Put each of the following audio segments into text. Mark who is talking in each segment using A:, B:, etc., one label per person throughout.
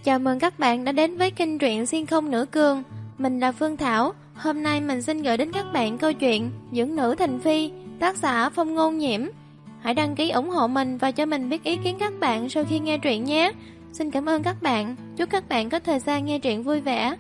A: Chào mừng các bạn đã đến với kênh truyện Xuyên Không Nửa Cương. Mình là Phương Thảo. Hôm nay mình xin gửi đến các bạn câu chuyện Dưỡng Nữ Thành Phi, tác giả Phong Ngôn Nhiễm. Hãy đăng ký ủng hộ mình và cho mình biết ý kiến các bạn sau khi nghe truyện nhé. Xin cảm ơn các bạn. Chúc các bạn có thời gian nghe truyện vui vẻ.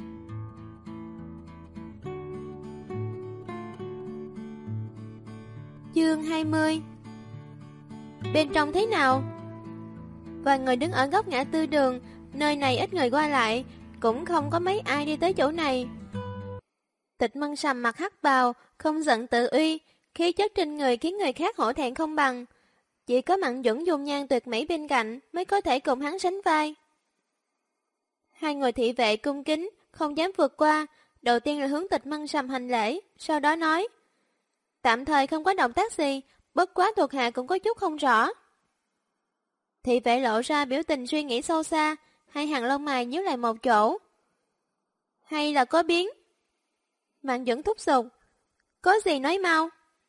A: Chương 20. Bên trong thế nào? Vài người đứng ở góc ngã tư đường. Nơi này ít người qua lại, cũng không có mấy ai đi tới chỗ này. Tịch Mân Sầm mặc hắc bào, không giận tự uy, khí chất trên người khiến người khác hổ thẹn không bằng. Chỉ có Mạn Duẩn dung nhan tuyệt mỹ bên cạnh mới có thể cùng hắn sánh vai. Hai người thị vệ cung kính, không dám vượt qua. Đầu tiên là hướng Tịch Mân Sầm hành lễ, sau đó nói: tạm thời không có động tác gì, bất quá thuộc hạ cũng có chút không rõ. Thị vệ lộ ra biểu tình suy nghĩ sâu xa, hai hàng lông mày nhíu lại một chỗ. Hay là có biến? Mạn Duẩn thúc giục: có gì nói mau.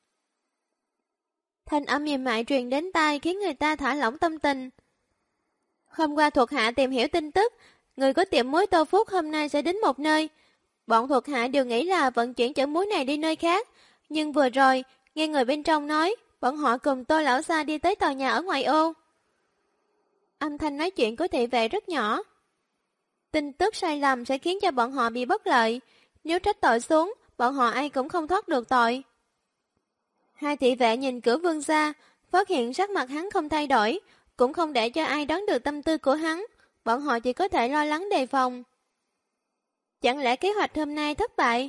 A: Thanh âm mềm mại truyền đến tai khiến người ta thả lỏng tâm tình. Hôm qua thuộc hạ tìm hiểu tin tức, người có tiệm muối Tô Phúc hôm nay sẽ đến một nơi. Bọn thuộc hạ đều nghĩ là vận chuyển chở muối này đi nơi khác, nhưng vừa rồi nghe người bên trong nói bọn họ cùng Tô lão gia đi tới tòa nhà ở ngoại ô. Âm thanh nói chuyện của thị vệ rất nhỏ. Tin tức sai lầm sẽ khiến cho bọn họ bị bất lợi. Nếu trách tội xuống, bọn họ ai cũng không thoát được tội. Hai thị vệ nhìn cửa vương gia, phát hiện sắc mặt hắn không thay đổi, cũng không để cho ai đoán được tâm tư của hắn. Bọn họ chỉ có thể lo lắng đề phòng. Chẳng lẽ kế hoạch hôm nay thất bại?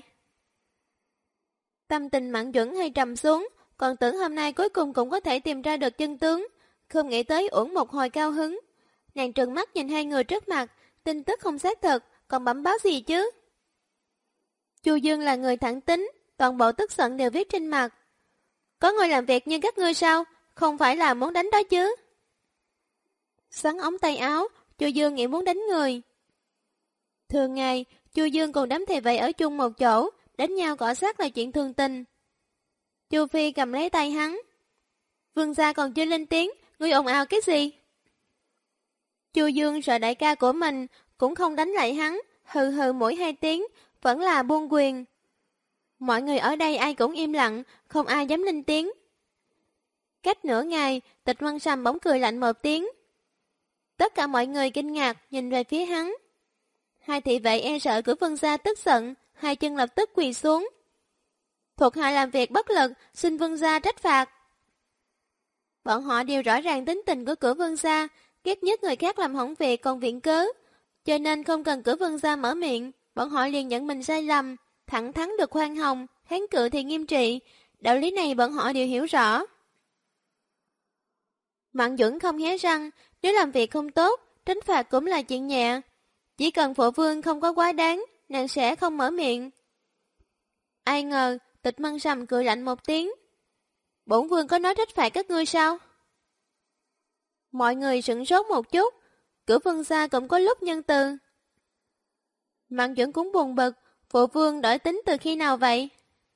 A: Tâm tình Mạn Duẩn hay trầm xuống, còn tưởng hôm nay cuối cùng cũng có thể tìm ra được chân tướng. Không nghĩ tới uổng một hồi cao hứng. Nàng trừng mắt nhìn hai người trước mặt, tin tức không xác thực, còn bẩm báo gì chứ? Chu Dương là người thẳng tính, toàn bộ tức giận đều viết trên mặt. Có người làm việc như các ngươi sao? Không phải là muốn đánh đó chứ? Xoắn ống tay áo, Chu Dương nghĩ muốn đánh người. Thường ngày, Chu Dương cùng đám thị vệ ở chung một chỗ, đánh nhau cọ sát là chuyện thường tình. Chu Phi cầm lấy tay hắn. Vương gia còn chưa lên tiếng, ngươi ồn ào cái gì? Chu Dương sợ đại ca của mình, cũng không đánh lại hắn, hừ hừ mỗi 2 tiếng, vẫn là buông quyền. Mọi người ở đây ai cũng im lặng, không ai dám lên tiếng. Cách nửa ngày, Tịch Mân Sầm bỗng cười lạnh một tiếng. Tất cả mọi người kinh ngạc nhìn về phía hắn. Hai thị vệ e sợ của vương gia tức giận, hai chân lập tức quỳ xuống. Thuộc hạ làm việc bất lực, xin vương gia trách phạt. Bọn họ đều rõ ràng tính tình của cửa vương gia, ghét nhất người khác làm hỏng việc còn viện cớ. Cho nên không cần cửa vương gia mở miệng, bọn họ liền nhận mình sai lầm, thẳng thắn được khoan hồng, kháng cự thì nghiêm trị. Đạo lý này bọn họ đều hiểu rõ. Mạn Duẩn không hé răng, nếu làm việc không tốt, tránh phạt cũng là chuyện nhẹ. Chỉ cần phụ vương không có quá đáng, nàng sẽ không mở miệng. Ai ngờ, Tịch Mân Sầm cười lạnh một tiếng. Bổn vương có nói trách phạt các ngươi sao? Mọi người sửng sốt một chút, cửa vương gia cũng có lúc nhân từ. Mạn Duẩn cũng buồn bực, phụ vương đổi tính từ khi nào vậy?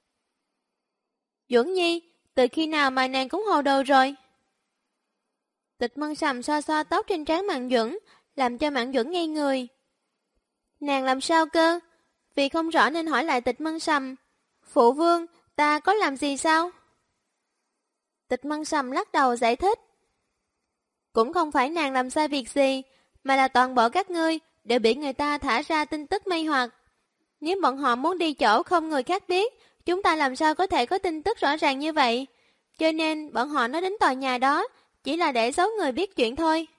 A: Duẩn Nhi, từ khi nào mà nàng cũng hồ đồ rồi? Tịch Mân Sầm xoa xoa tóc trên trán Mạn Duẩn, làm cho Mạn Duẩn ngây người. Nàng làm sao cơ? Vì không rõ nên hỏi lại Tịch Mân Sầm. Phụ vương, ta có làm gì sao? Tịch Mân Sầm lắc đầu giải thích. Cũng không phải nàng làm sai việc gì, mà là toàn bộ các ngươi đều bị người ta thả ra tin tức mê hoặc. Nếu bọn họ muốn đi chỗ không người khác biết, chúng ta làm sao có thể có tin tức rõ ràng như vậy? Cho nên bọn họ nói đến tòa nhà đó, chỉ là để giấu người biết chuyện thôi.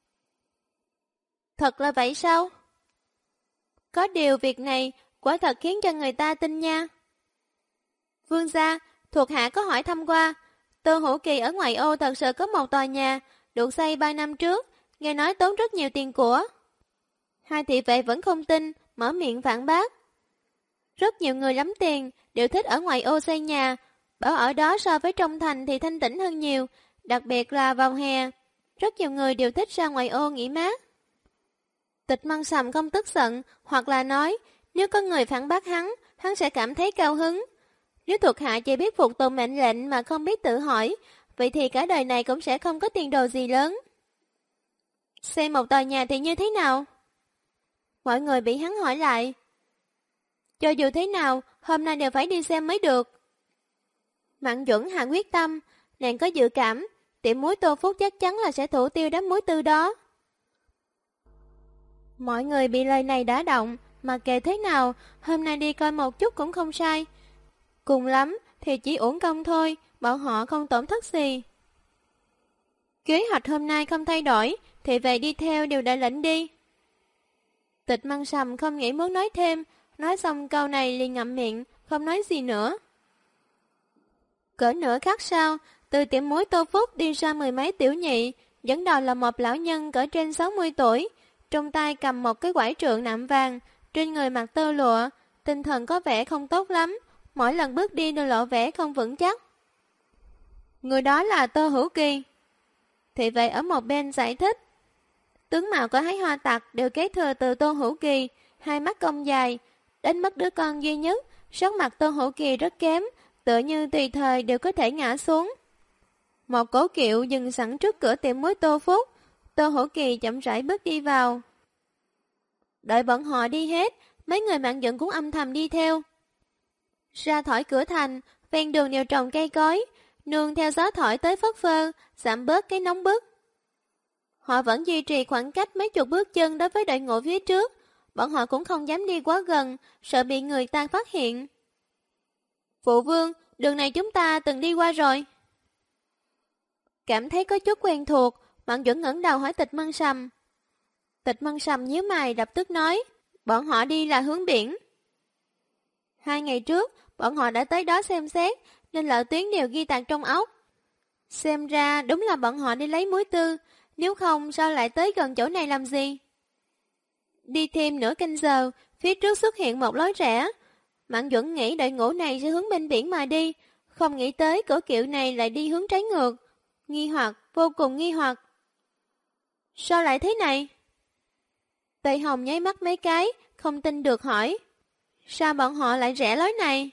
A: Thật là vậy sao? Có điều việc này quả thật khiến cho người ta tin nha. Vương gia, thuộc hạ có hỏi thăm qua, Tô Hữu Kỳ ở ngoại ô thật sự có một tòa nhà, được xây 3 năm trước, nghe nói tốn rất nhiều tiền của. Hai thị vệ vẫn không tin, mở miệng phản bác. Rất nhiều người lắm tiền, đều thích ở ngoại ô xây nhà, bảo ở đó so với trong thành thì thanh tĩnh hơn nhiều, đặc biệt là vào hè. Rất nhiều người đều thích ra ngoại ô nghỉ mát. Tịch Mân Sầm không tức giận, hoặc là nói, nếu có người phản bác hắn sẽ cảm thấy cao hứng. Nếu thuộc hạ chỉ biết phục tùng mệnh lệnh mà không biết tự hỏi, vậy thì cả đời này cũng sẽ không có tiền đồ gì lớn. Xây một tòa nhà thì như thế nào? Mọi người bị hắn hỏi lại. Cho dù thế nào, hôm nay đều phải đi xem mới được. Mạn Duẩn hạ quyết tâm, nàng có dự cảm, tiệm muối Tô Phúc chắc chắn là sẽ thủ tiêu đám muối tư đó. Mọi người bị lời này đả động, mà kệ thế nào, hôm nay đi coi một chút cũng không sai. Cùng lắm thì chỉ uổng công thôi, bọn họ không tổn thất gì. Kế hoạch hôm nay không thay đổi, thì về đi theo đều đã lệnh đi. Tịch Măng Sầm không nghĩ muốn nói thêm, nói xong câu này liền ngậm miệng, không nói gì nữa. Cỡ nửa khắc sau, từ tiệm muối Tô Phúc đi ra mười mấy tiểu nhị, dẫn đầu là một lão nhân cỡ trên 60 tuổi, trong tay cầm một cái quải trượng nạm vàng, trên người mặc tơ lụa, tinh thần có vẻ không tốt lắm, mỗi lần bước đi đều lộ vẻ không vững chắc. Người đó là Tô Hữu Kỳ. Thị vệ ở một bên giải thích. Tướng mạo của hái hoa tặc đều kế thừa từ Tô Hữu Kỳ, hai mắt cong dài, đến mất đứa con duy nhất, sắc mặt Tô Hữu Kỳ rất kém, tựa như tùy thời đều có thể ngã xuống. Một cố kiệu dừng sẵn trước cửa tiệm muối Tô Phúc, Tô Hữu Kỳ chậm rãi bước đi vào. Đợi bọn họ đi hết, mấy người Mạn Dận cũng âm thầm đi theo. Ra thỏi cửa thành, ven đường đều trồng cây cối, nương theo gió thổi tới phất phơ, giảm bớt cái nóng bức. Họ vẫn duy trì khoảng cách mấy chục bước chân đối với đội ngũ phía trước, bọn họ cũng không dám đi quá gần, sợ bị người ta phát hiện. Phụ vương, đường này chúng ta từng đi qua rồi. Cảm thấy có chút quen thuộc, Mạn Duẩn ngẩng đầu hỏi Tịch Măng Sầm. Tịch Măng Sầm nhíu mày lập tức nói, bọn họ đi là hướng biển. 2 ngày trước, bọn họ đã tới đó xem xét, nên lộ tuyến đều ghi tạc trong óc. Xem ra đúng là bọn họ đi lấy muối tư, nếu không sao lại tới gần chỗ này làm gì? Đi thêm nửa canh giờ, phía trước xuất hiện một lối rẽ. Mạn Duẩn nghĩ đội ngũ này sẽ hướng bên biển mà đi, không nghĩ tới cửa kiệu này lại đi hướng trái ngược. Nghi hoặc, vô cùng nghi hoặc. Sao lại thế này? Tây Hồng nháy mắt mấy cái, không tin được hỏi. Sao bọn họ lại rẽ lối này?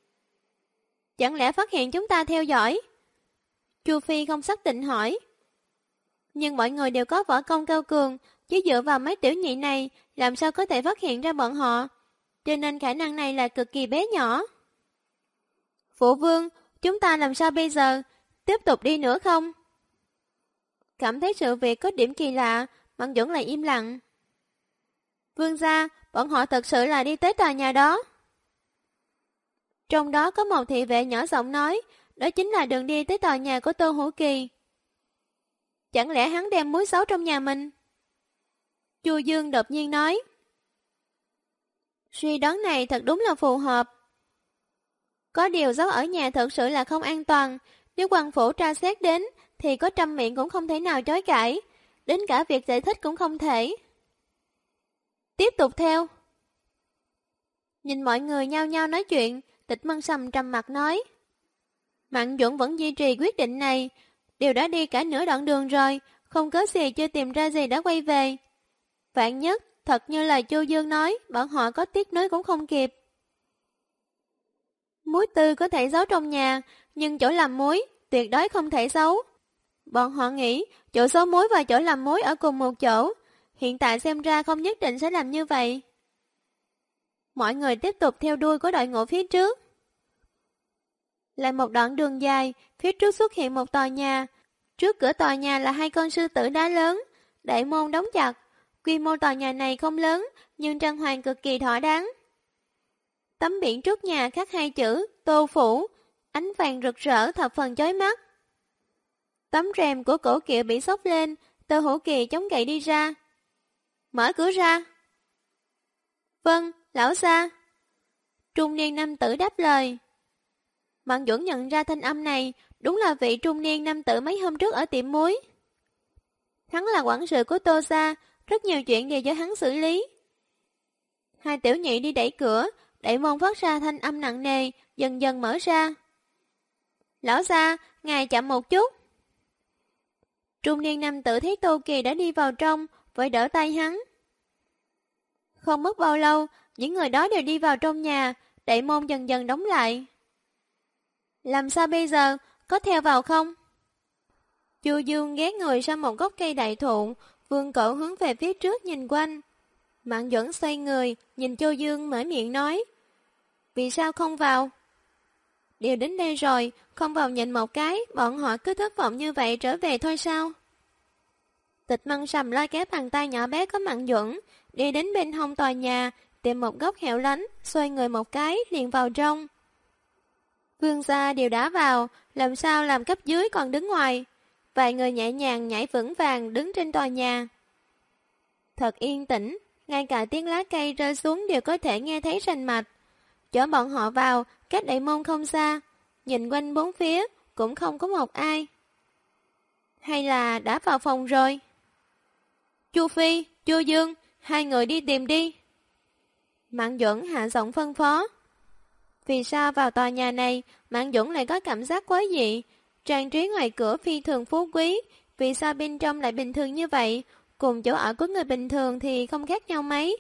A: Chẳng lẽ phát hiện chúng ta theo dõi? Chu Phi không xác định hỏi. Nhưng mọi người đều có võ công cao cường, chỉ dựa vào mấy tiểu nhị này, làm sao có thể phát hiện ra bọn họ? Cho nên khả năng này là cực kỳ bé nhỏ. Phụ vương, chúng ta làm sao bây giờ? Tiếp tục đi nữa không? Cảm thấy sự việc có điểm kỳ lạ, Mạn Duẩn lại im lặng. Vương gia, bọn họ thật sự là đi tới tòa nhà đó. Trong đó có một thị vệ nhỏ giọng nói, đó chính là đường đi tới tòa nhà của Tô Hữu Kỳ. Chẳng lẽ hắn đem muối xấu trong nhà mình? Chu Dương đột nhiên nói. Suy đoán này thật đúng là phù hợp. Có điều giấu ở nhà thật sự là không an toàn, nếu quan phủ tra xét đến thì có trăm miệng cũng không thể nào chối cãi, đến cả việc giải thích cũng không thể. Tiếp tục theo. Nhìn mọi người nhao nhao nói chuyện, Tịch Măng Sầm trầm mặt nói. Mạn Duẩn vẫn duy trì quyết định này, đều đã đi cả nửa đoạn đường rồi, không có gì chưa tìm ra gì đã quay về. Vạn nhất, thật như lời Chu Dương nói, bọn họ có tiếc nuối cũng không kịp. Muối tư có thể giấu trong nhà, nhưng chỗ làm muối tuyệt đối không thể giấu. Bọn họ nghĩ chỗ giấu muối và chỗ làm muối ở cùng một chỗ, hiện tại xem ra không nhất định sẽ làm như vậy. Mọi người tiếp tục theo đuôi của đội ngũ phía trước. Lại một đoạn đường dài, phía trước xuất hiện một tòa nhà. Trước cửa tòa nhà là 2 con sư tử đá lớn, đại môn đóng chặt. Quy mô tòa nhà này không lớn, nhưng trang hoàng cực kỳ thỏa đáng. Tấm biển trước nhà khắc 2 chữ Tô Phủ, ánh vàng rực rỡ thập phần chói mắt. Tấm rèm của cổ kiệu bị xốc lên, Tô Hữu Kỳ chống gậy đi ra. Mở cửa ra. Vâng, lão gia. Trung niên nam tử đáp lời. Mạn Duẩn nhận ra thanh âm này, đúng là vị trung niên nam tử mấy hôm trước ở tiệm muối. Hắn là quản sự của Tô gia, rất nhiều chuyện đều do hắn xử lý. 2 tiểu nhị đi đẩy cửa, đẩy môn phát ra thanh âm nặng nề, dần dần mở ra. Lão gia, ngài chậm một chút. Trung niên nam tử thấy Tô Kỳ đã đi vào trong, vội đỡ tay hắn. Không mất bao lâu, những người đó đều đi vào trong nhà, đẩy môn dần dần đóng lại. Làm sao bây giờ, có theo vào không? Chu Dương ghé người sang một gốc cây đại thụ, vươn cổ hướng về phía trước nhìn quanh. Mạn Duẩn xoay người, nhìn Chu Dương mở miệng nói. Vì sao không vào? Đều đến đây rồi, không vào nhìn một cái, bọn họ cứ thất vọng như vậy trở về thôi sao? Tịch Mân Sầm lôi kéo bàn tay nhỏ bé có Mạn Duẩn, đi đến bên hông tòa nhà, tìm một góc hẻo lánh, xoay người một cái, liền vào trong. Vương gia đều đã vào, làm sao làm cấp dưới còn đứng ngoài. Vài người nhẹ nhàng nhảy vững vàng đứng trên tòa nhà. Thật yên tĩnh, ngay cả tiếng lá cây rơi xuống đều có thể nghe thấy rành mạch. Chở bọn họ vào, cách đại môn không xa, nhìn quanh bốn phía, cũng không có một ai. Hay là đã vào phòng rồi? Chu Phi, Chu Dương, hai người đi tìm đi. Mạn Duẩn hạ giọng phân phó. Vì sao vào tòa nhà này, Mạn Duẩn lại có cảm giác quái dị? Trang trí ngoài cửa phi thường phú quý, vì sao bên trong lại bình thường như vậy? Cùng chỗ ở của người bình thường thì không khác nhau mấy.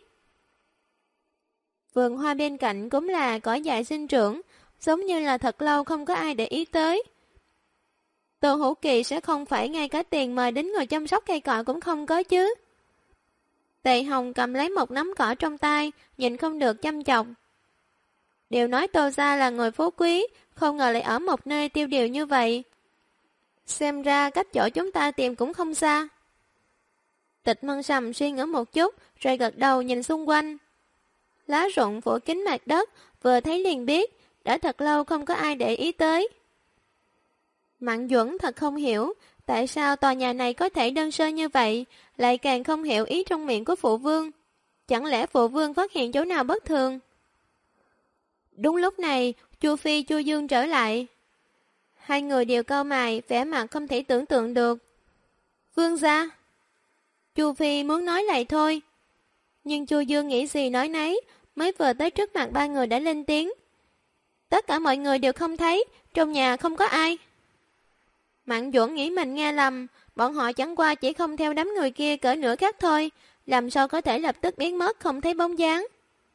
A: Vườn hoa bên cạnh cũng là cỏ dại sinh trưởng, giống như là thật lâu không có ai để ý tới. Tô Hữu Kỳ sẽ không phải ngay cả tiền mời đến người chăm sóc cây cỏ cũng không có chứ. Tề Hồng cầm lấy một nắm cỏ trong tay, nhìn không được chăm chọc. Đều nói Tô gia là người phú quý, không ngờ lại ở một nơi tiêu điều như vậy. Xem ra cách chỗ chúng ta tìm cũng không xa. Tịch Mân Sầm suy ngẫm một chút, rồi gật đầu nhìn xung quanh. Lá rụng phủ kín mặt đất, vừa thấy liền biết, đã thật lâu không có ai để ý tới. Mạn Duẩn thật không hiểu, tại sao tòa nhà này có thể đơn sơ như vậy, lại càng không hiểu ý trong miệng của phụ vương. Chẳng lẽ phụ vương phát hiện chỗ nào bất thường? Đúng lúc này, Chu Phi Chu Dương trở lại. Hai người đều cau mày, vẻ mặt không thể tưởng tượng được. Vương gia. Chu Phi muốn nói lại thôi. Nhưng Chu Dương nghĩ gì nói nấy, mới vừa tới trước mặt ba người đã lên tiếng. Tất cả mọi người đều không thấy, trong nhà không có ai. Mạn Duẩn nghĩ mình nghe lầm, bọn họ chẳng qua chỉ không theo đám người kia cỡ nửa khắc thôi, làm sao có thể lập tức biến mất không thấy bóng dáng.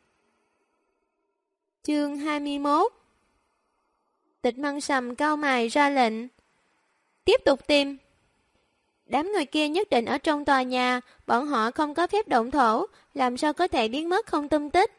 A: Chương 21. Tịch Mân Sầm cau mày ra lệnh. Tiếp tục tìm. Đám người kia nhất định ở trong tòa nhà, bọn họ không có phép động thổ, làm sao có thể biến mất không tung tích.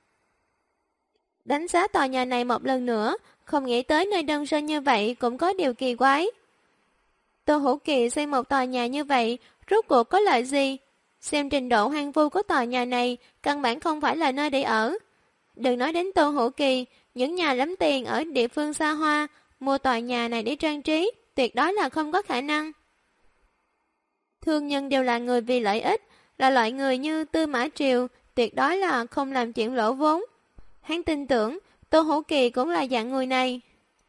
A: Đánh giá tòa nhà này một lần nữa, không nghĩ tới nơi đơn sơ như vậy cũng có điều kỳ quái. Tô Hữu Kỳ xây một tòa nhà như vậy, rốt cuộc có lợi gì? Xem trình độ hoang vu của tòa nhà này, căn bản không phải là nơi để ở. Đừng nói đến Tô Hữu Kỳ, những nhà lắm tiền ở địa phương xa hoa, mua tòa nhà này để trang trí, tuyệt đối là không có khả năng. Thương nhân đều là người vì lợi ích, là loại người như Tư Mã Triều, tuyệt đối là không làm chuyện lỗ vốn. Hắn tin tưởng, Tô Hữu Kỳ cũng là dạng người này.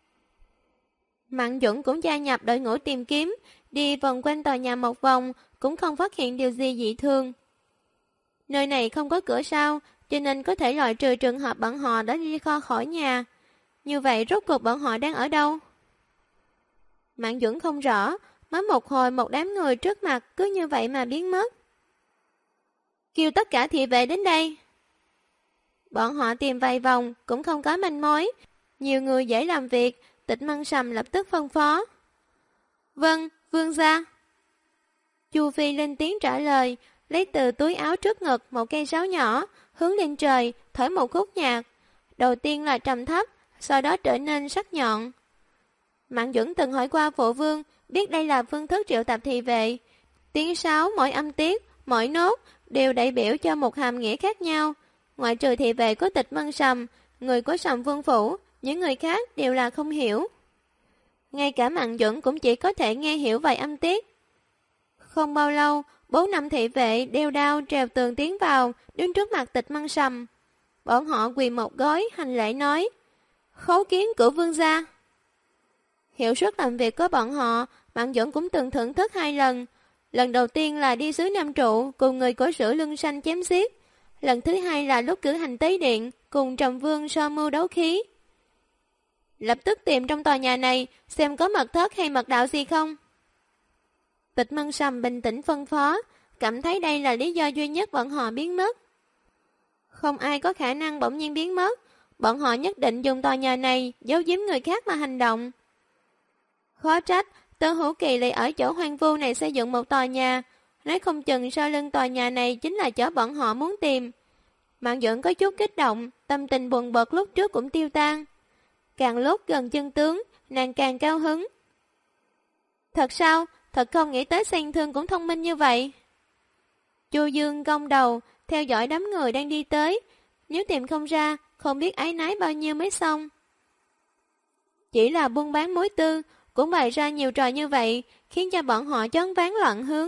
A: Mạn Duẩn cũng gia nhập đội ngũ tìm kiếm, đi vòng quanh tòa nhà một vòng, cũng không phát hiện điều gì dị thường. Nơi này không có cửa sau, cho nên có thể loại trừ trường hợp bọn họ đã đi khỏi nhà. Như vậy rốt cuộc bọn họ đang ở đâu? Mạn Duẩn không rõ, mới một hồi một đám người trước mặt cứ như vậy mà biến mất. Kêu tất cả thị vệ đến đây. Bọn họ tìm vài vòng cũng không có manh mối. Nhiều người dễ làm việc, Tịch Mân Sầm lập tức phân phó. Vâng, vương gia. Chu Phi lên tiếng trả lời, lấy từ túi áo trước ngực một cây sáo nhỏ, hướng lên trời, thổi một khúc nhạc. Đầu tiên là trầm thấp, sau đó trở nên sắc nhọn. Mạn Duẩn từng hỏi qua phụ vương, biết đây là phương thức triệu tập thị vệ. Tiếng sáo, mỗi âm tiết, mỗi nốt đều đại biểu cho một hàm nghĩa khác nhau. Ngoại trừ thị vệ của Tịch Mân Sầm, người của Sầm Vương Phủ, những người khác đều là không hiểu. Ngay cả Mạn Duẩn cũng chỉ có thể nghe hiểu vài âm tiết. Không bao lâu, 4-5 thị vệ đeo đao trèo tường tiến vào, đứng trước mặt Tịch Mân Sầm. Bọn họ quỳ một gối, hành lễ nói, khấu kiến của vương gia. Hiệu suất làm việc của bọn họ, Mạn Duẩn cũng từng thưởng thức 2 lần. Lần đầu tiên là đi xứ Nam Trụ, cùng người cổ sử Lưng Xanh chém giết. Lần thứ 2 là lúc cử hành tế điện, cùng Trầm Vương so mưu đấu khí. Lập tức tìm trong tòa nhà này, xem có mật thất hay mật đạo gì không. Tịch Mân Sầm bình tĩnh phân phó, cảm thấy đây là lý do duy nhất bọn họ biến mất. Không ai có khả năng bỗng nhiên biến mất, bọn họ nhất định dùng tòa nhà này giấu giếm người khác mà hành động. Khó trách, Tô Hữu Kỳ lại ở chỗ hoang vu này xây dựng một tòa nhà, nói không chừng sau lưng tòa nhà này chính là chỗ bọn họ muốn tìm. Mạn Duẩn có chút kích động, tâm tình buồn bực lúc trước cũng tiêu tan. Càng lúc gần chân tướng, nàng càng cao hứng. Thật sao? Thật không nghĩ tới Sang Thương cũng thông minh như vậy. Chu Dương cong đầu, theo dõi đám người đang đi tới. Nếu tìm không ra, không biết áy náy bao nhiêu mới xong. Chỉ là buôn bán mối tư, cũng bày ra nhiều trò như vậy, khiến cho bọn họ choáng váng loạn hướng.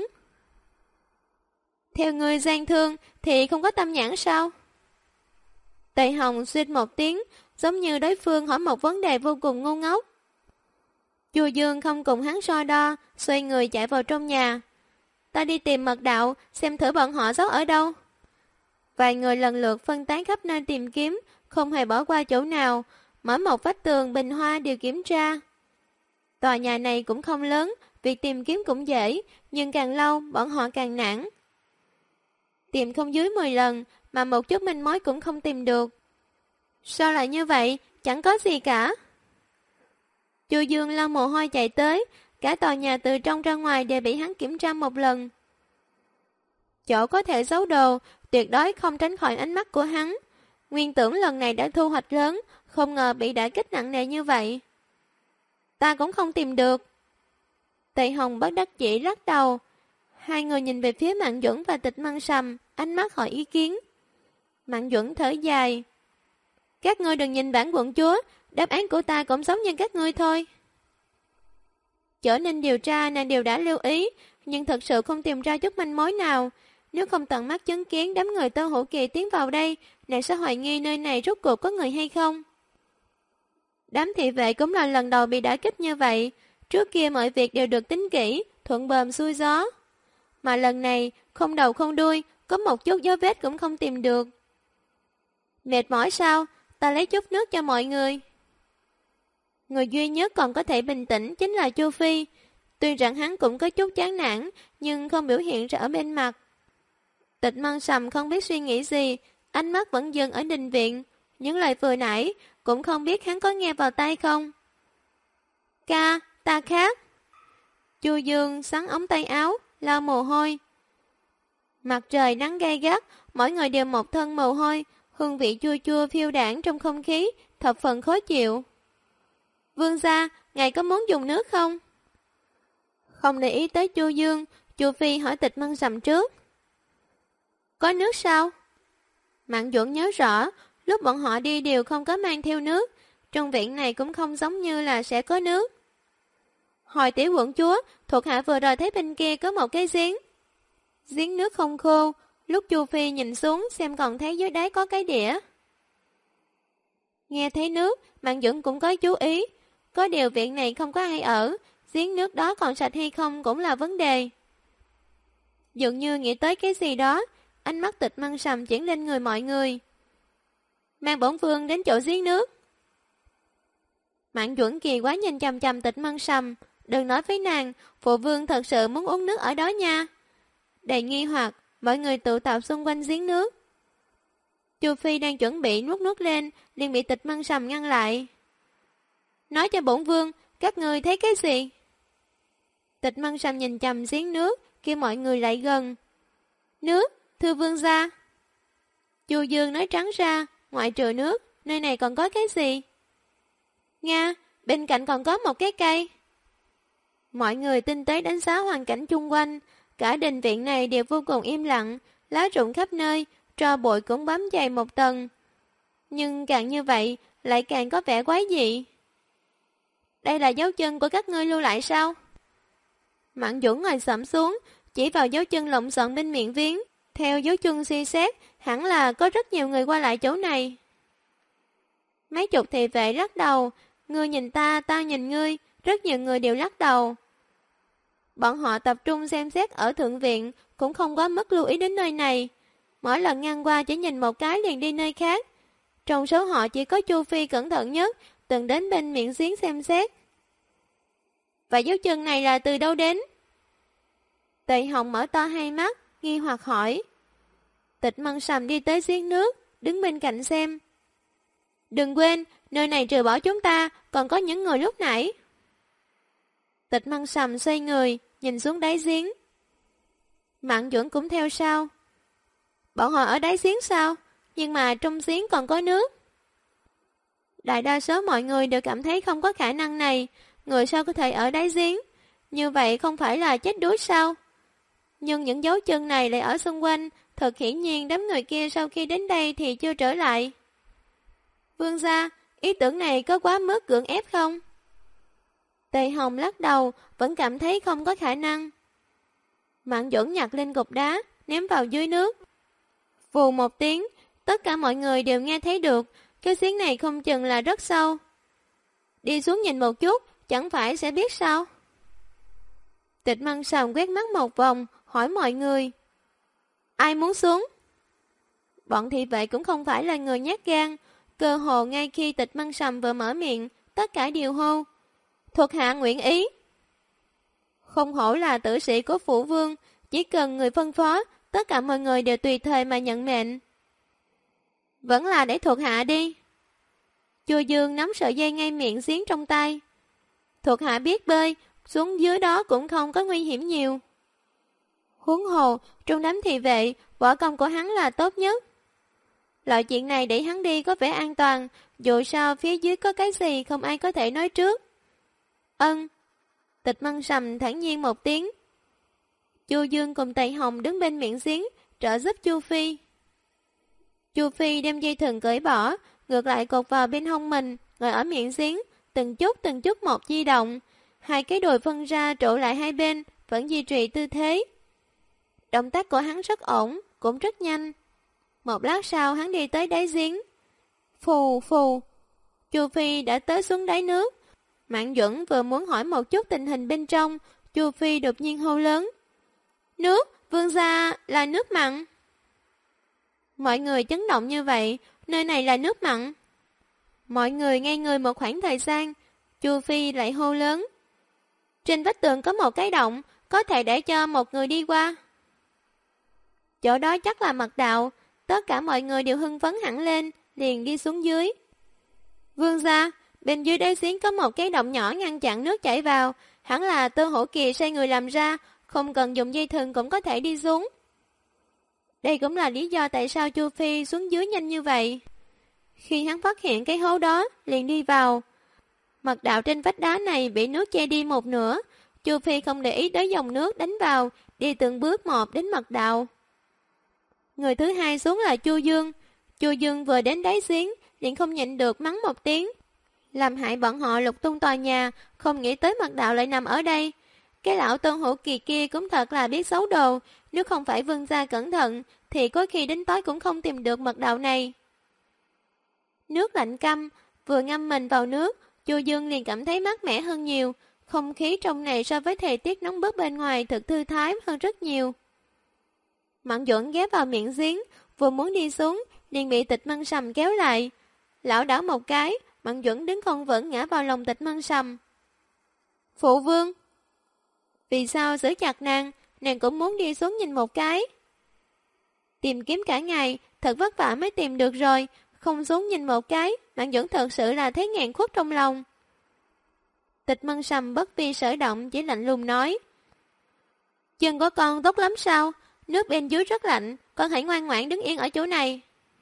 A: Theo người Giang Thương thì không có tâm nhãn sao? Tề Hồng suýt một tiếng, giống như đối phương hỏi một vấn đề vô cùng ngu ngốc. Chu Dương không cùng hắn so đo, xoay người chạy vào trong nhà. Ta đi tìm mật đạo, xem thử bọn họ giấu ở đâu. Vài người lần lượt phân tán khắp nơi tìm kiếm, không hề bỏ qua chỗ nào, mỗi một vách tường bình hoa đều kiểm tra. Tòa nhà này cũng không lớn, việc tìm kiếm cũng dễ, nhưng càng lâu bọn họ càng nản. Tìm không dưới 10 lần mà một chút manh mối cũng không tìm được. Sao lại như vậy? Chẳng có gì cả. Chu Dương lau mồ hôi chạy tới, cả tòa nhà từ trong ra ngoài đều bị hắn kiểm tra một lần. Chỗ có thể giấu đồ, tuyệt đối không tránh khỏi ánh mắt của hắn. Nguyên tưởng lần này đã thu hoạch lớn, không ngờ bị đả kích nặng nề như vậy. Ta cũng không tìm được. Tề Hồng bất đắc dĩ lắc đầu. Hai người nhìn về phía Mạn Duẩn và Tịch Măng Sầm, ánh mắt hỏi ý kiến. Mạn Duẩn thở dài. Các ngươi đừng nhìn bản quận chúa, đáp án của ta cũng giống như các ngươi thôi. Trở nên điều tra nàng đều đã lưu ý, nhưng thật sự không tìm ra chút manh mối nào. Nếu không tận mắt chứng kiến đám người Tô Hữu Kỳ tiến vào đây, nàng sẽ hoài nghi nơi này rốt cuộc có người hay không. Đám thị vệ cũng là lần đầu bị đả kích như vậy, trước kia mọi việc đều được tính kỹ, thuận bờm xuôi gió. Mà lần này, không đầu không đuôi, có một chút dấu vết cũng không tìm được. Mệt mỏi sao? Ta lấy chút nước cho mọi người. Người duy nhất còn có thể bình tĩnh chính là Chu Phi. Tuy rằng hắn cũng có chút chán nản, nhưng không biểu hiện ra ở bên mặt. Tịch Măng Sầm không biết suy nghĩ gì, ánh mắt vẫn dừng ở đình viện. Những lời vừa nãy, cũng không biết hắn có nghe vào tai không. Ca, ta khát. Chu Dương sắn ống tay áo, lau mồ hôi. Mặt trời nắng gay gắt, mỗi người đều một thân mồ hôi, hương vị chua chua phiêu đảng trong không khí, thập phần khó chịu. Vương gia, ngài có muốn dùng nước không? Không để ý tới Chu Dương, Chu Phi hỏi Tịch Măng Sầm trước. Có nước sao? Mạn Duẩn nhớ rõ, lúc bọn họ đi đều không có mang theo nước, trong viện này cũng không giống như là sẽ có nước. Hồi tiểu quận chúa, thuộc hạ vừa rồi thấy bên kia có một cái giếng. Giếng nước không khô, lúc Chu Phi nhìn xuống xem còn thấy dưới đáy có cái đĩa. Nghe thấy nước, Mạn Duẩn cũng có chú ý. Có điều viện này không có ai ở, giếng nước đó còn sạch hay không cũng là vấn đề. Dường như nghĩ tới cái gì đó, ánh mắt Tịch Măng Sầm chuyển lên người mọi người. Mang bổn vương đến chỗ giếng nước. Mạn Duẩn kỳ quá nhìn chằm chằm Tịch Măng Sầm, đừng nói với nàng, phụ vương thật sự muốn uống nước ở đó nha. Đầy nghi hoặc, mọi người tụ tập xung quanh giếng nước. Chu Phi đang chuẩn bị nuốt nước lên, liền bị Tịch Măng Sầm ngăn lại. Nói cho bổn vương, các ngươi thấy cái gì? Tịch Măng Sầm nhìn chằm giếng nước, kêu mọi người lại gần. Nước, thưa vương gia. Chu Dương nói trắng ra, ngoại trừ nước, nơi này còn có cái gì? Nga, bên cạnh còn có một cái cây. Mọi người tinh tế đánh giá hoàn cảnh chung quanh, cả đình viện này đều vô cùng im lặng, lá rụng khắp nơi, tro bụi cũng bám dày một tầng. Nhưng càng như vậy, lại càng có vẻ quái dị. Đây là dấu chân của các ngươi lưu lại sao? Mạn Duẩn ngồi xổm xuống, chỉ vào dấu chân lộn xộn bên miệng viếng. Theo dấu chân suy xét, hẳn là có rất nhiều người qua lại chỗ này. Mấy chục thị vệ lắc đầu, ngươi nhìn ta, ta nhìn ngươi, rất nhiều người đều lắc đầu. Bọn họ tập trung xem xét ở thượng viện, cũng không có mất lưu ý đến nơi này. Mỗi lần ngang qua chỉ nhìn một cái liền đi nơi khác. Trong số họ chỉ có Chu Phi cẩn thận nhất, từng đến bên miệng giếng xem xét. Và dấu chân này là từ đâu đến? Tề Hồng mở to hai mắt, nghi hoặc hỏi. Tịch Măng Sầm đi tới giếng nước, đứng bên cạnh xem. Đừng quên, nơi này trừ bỏ chúng ta, còn có những người lúc nãy. Tịch Măng Sầm xoay người, nhìn xuống đáy giếng. Mạn Duẩn cũng theo sao? Bọn họ ở đáy giếng sao? Nhưng mà trong giếng còn có nước. Đại đa số mọi người đều cảm thấy không có khả năng này. Người sao có thể ở đáy giếng? Như vậy không phải là chết đuối sao? Nhưng những dấu chân này lại ở xung quanh. Thật hiển nhiên đám người kia sau khi đến đây thì chưa trở lại. Vương gia, ý tưởng này có quá mức cưỡng ép không? Tề Hồng lắc đầu, vẫn cảm thấy không có khả năng. Mạn Duẩn nhặt lên cục đá, ném vào dưới nước. Vù một tiếng, tất cả mọi người đều nghe thấy được, cái giếng này không chừng là rất sâu. Đi xuống nhìn một chút, chẳng phải sẽ biết sao? Tịch Măng Sầm quét mắt một vòng, hỏi mọi người. Ai muốn xuống? Bọn thị vệ cũng không phải là người nhát gan, cơ hồ ngay khi Tịch Măng Sầm vừa mở miệng, tất cả đều hô. Thuộc hạ nguyện ý. Không hổ là tử sĩ của phụ vương, chỉ cần người phân phó, tất cả mọi người đều tùy thời mà nhận mệnh. Vẫn là để thuộc hạ đi. Chu Dương nắm sợi dây ngay miệng giếng trong tay. Thuộc hạ biết bơi, xuống dưới đó cũng không có nguy hiểm nhiều. Huống hồ, trong đám thị vệ, võ công của hắn là tốt nhất. Loại chuyện này để hắn đi có vẻ an toàn, dù sao phía dưới có cái gì không ai có thể nói trước. Ân. Tịch Măng Sầm thản nhiên một tiếng. Chu Dương cùng Tề Hồng đứng bên miệng giếng, trợ giúp Chu Phi. Chu Phi đem dây thừng cởi bỏ, ngược lại cột vào bên hông mình, ngồi ở miệng giếng, từng chút một di động. Hai cái đùi phân ra trụ lại hai bên, vẫn duy trì tư thế. Động tác của hắn rất ổn, cũng rất nhanh. Một lát sau hắn đi tới đáy giếng. Phù phù. Chu Phi đã tới xuống đáy nước. Mạn Duẩn vừa muốn hỏi một chút tình hình bên trong, Chu Phi đột nhiên hô lớn. Nước, vương gia là nước mặn. Mọi người chấn động như vậy, nơi này là nước mặn. Mọi người ngây người một khoảng thời gian, Chu Phi lại hô lớn. Trên vách tường có một cái động, có thể để cho một người đi qua. Chỗ đó chắc là mật đạo, tất cả mọi người đều hưng phấn hẳn lên, liền đi xuống dưới. Vương gia, bên dưới đáy giếng có một cái động nhỏ ngăn chặn nước chảy vào, hẳn là Tư Hổ Kỳ sai người làm ra, không cần dùng dây thừng cũng có thể đi xuống. Đây cũng là lý do tại sao Chu Phi xuống dưới nhanh như vậy. Khi hắn phát hiện cái hố đó, liền đi vào. Mật đạo trên vách đá này bị nước che đi một nửa, Chu Phi không để ý tới dòng nước đánh vào, đi từng bước một đến mật đạo. Người thứ hai xuống là Chu Dương. Chu Dương vừa đến đáy giếng, liền không nhịn được mắng một tiếng. Làm hại bọn họ lục tung tòa nhà, không nghĩ tới mật đạo lại nằm ở đây. Cái lão Tôn Hổ Kỳ kia cũng thật là biết xấu đồ, nếu không phải vương gia cẩn thận, thì có khi đến tối cũng không tìm được mật đạo này. Nước lạnh căm, vừa ngâm mình vào nước, Chu Dương liền cảm thấy mát mẻ hơn nhiều, không khí trong này so với thời tiết nóng bức bên ngoài thật thư thái hơn rất nhiều. Mạn Duẩn ghé vào miệng giếng, vừa muốn đi xuống, liền bị Tịch Măng Sầm kéo lại. Lão đảo một cái, Mạn Duẩn đứng không vững ngã vào lòng Tịch Măng Sầm. Phụ vương! Vì sao giữ chặt nàng cũng muốn đi xuống nhìn một cái. Tìm kiếm cả ngày, thật vất vả mới tìm được rồi, không xuống nhìn một cái, Mạn Duẩn thật sự là thấy nghẹn khuất trong lòng. Tịch Măng Sầm bất vi sở động, chỉ lạnh lùng nói. Chân của con tốt lắm sao? Nước bên dưới rất lạnh, con hãy ngoan ngoãn đứng yên ở chỗ này.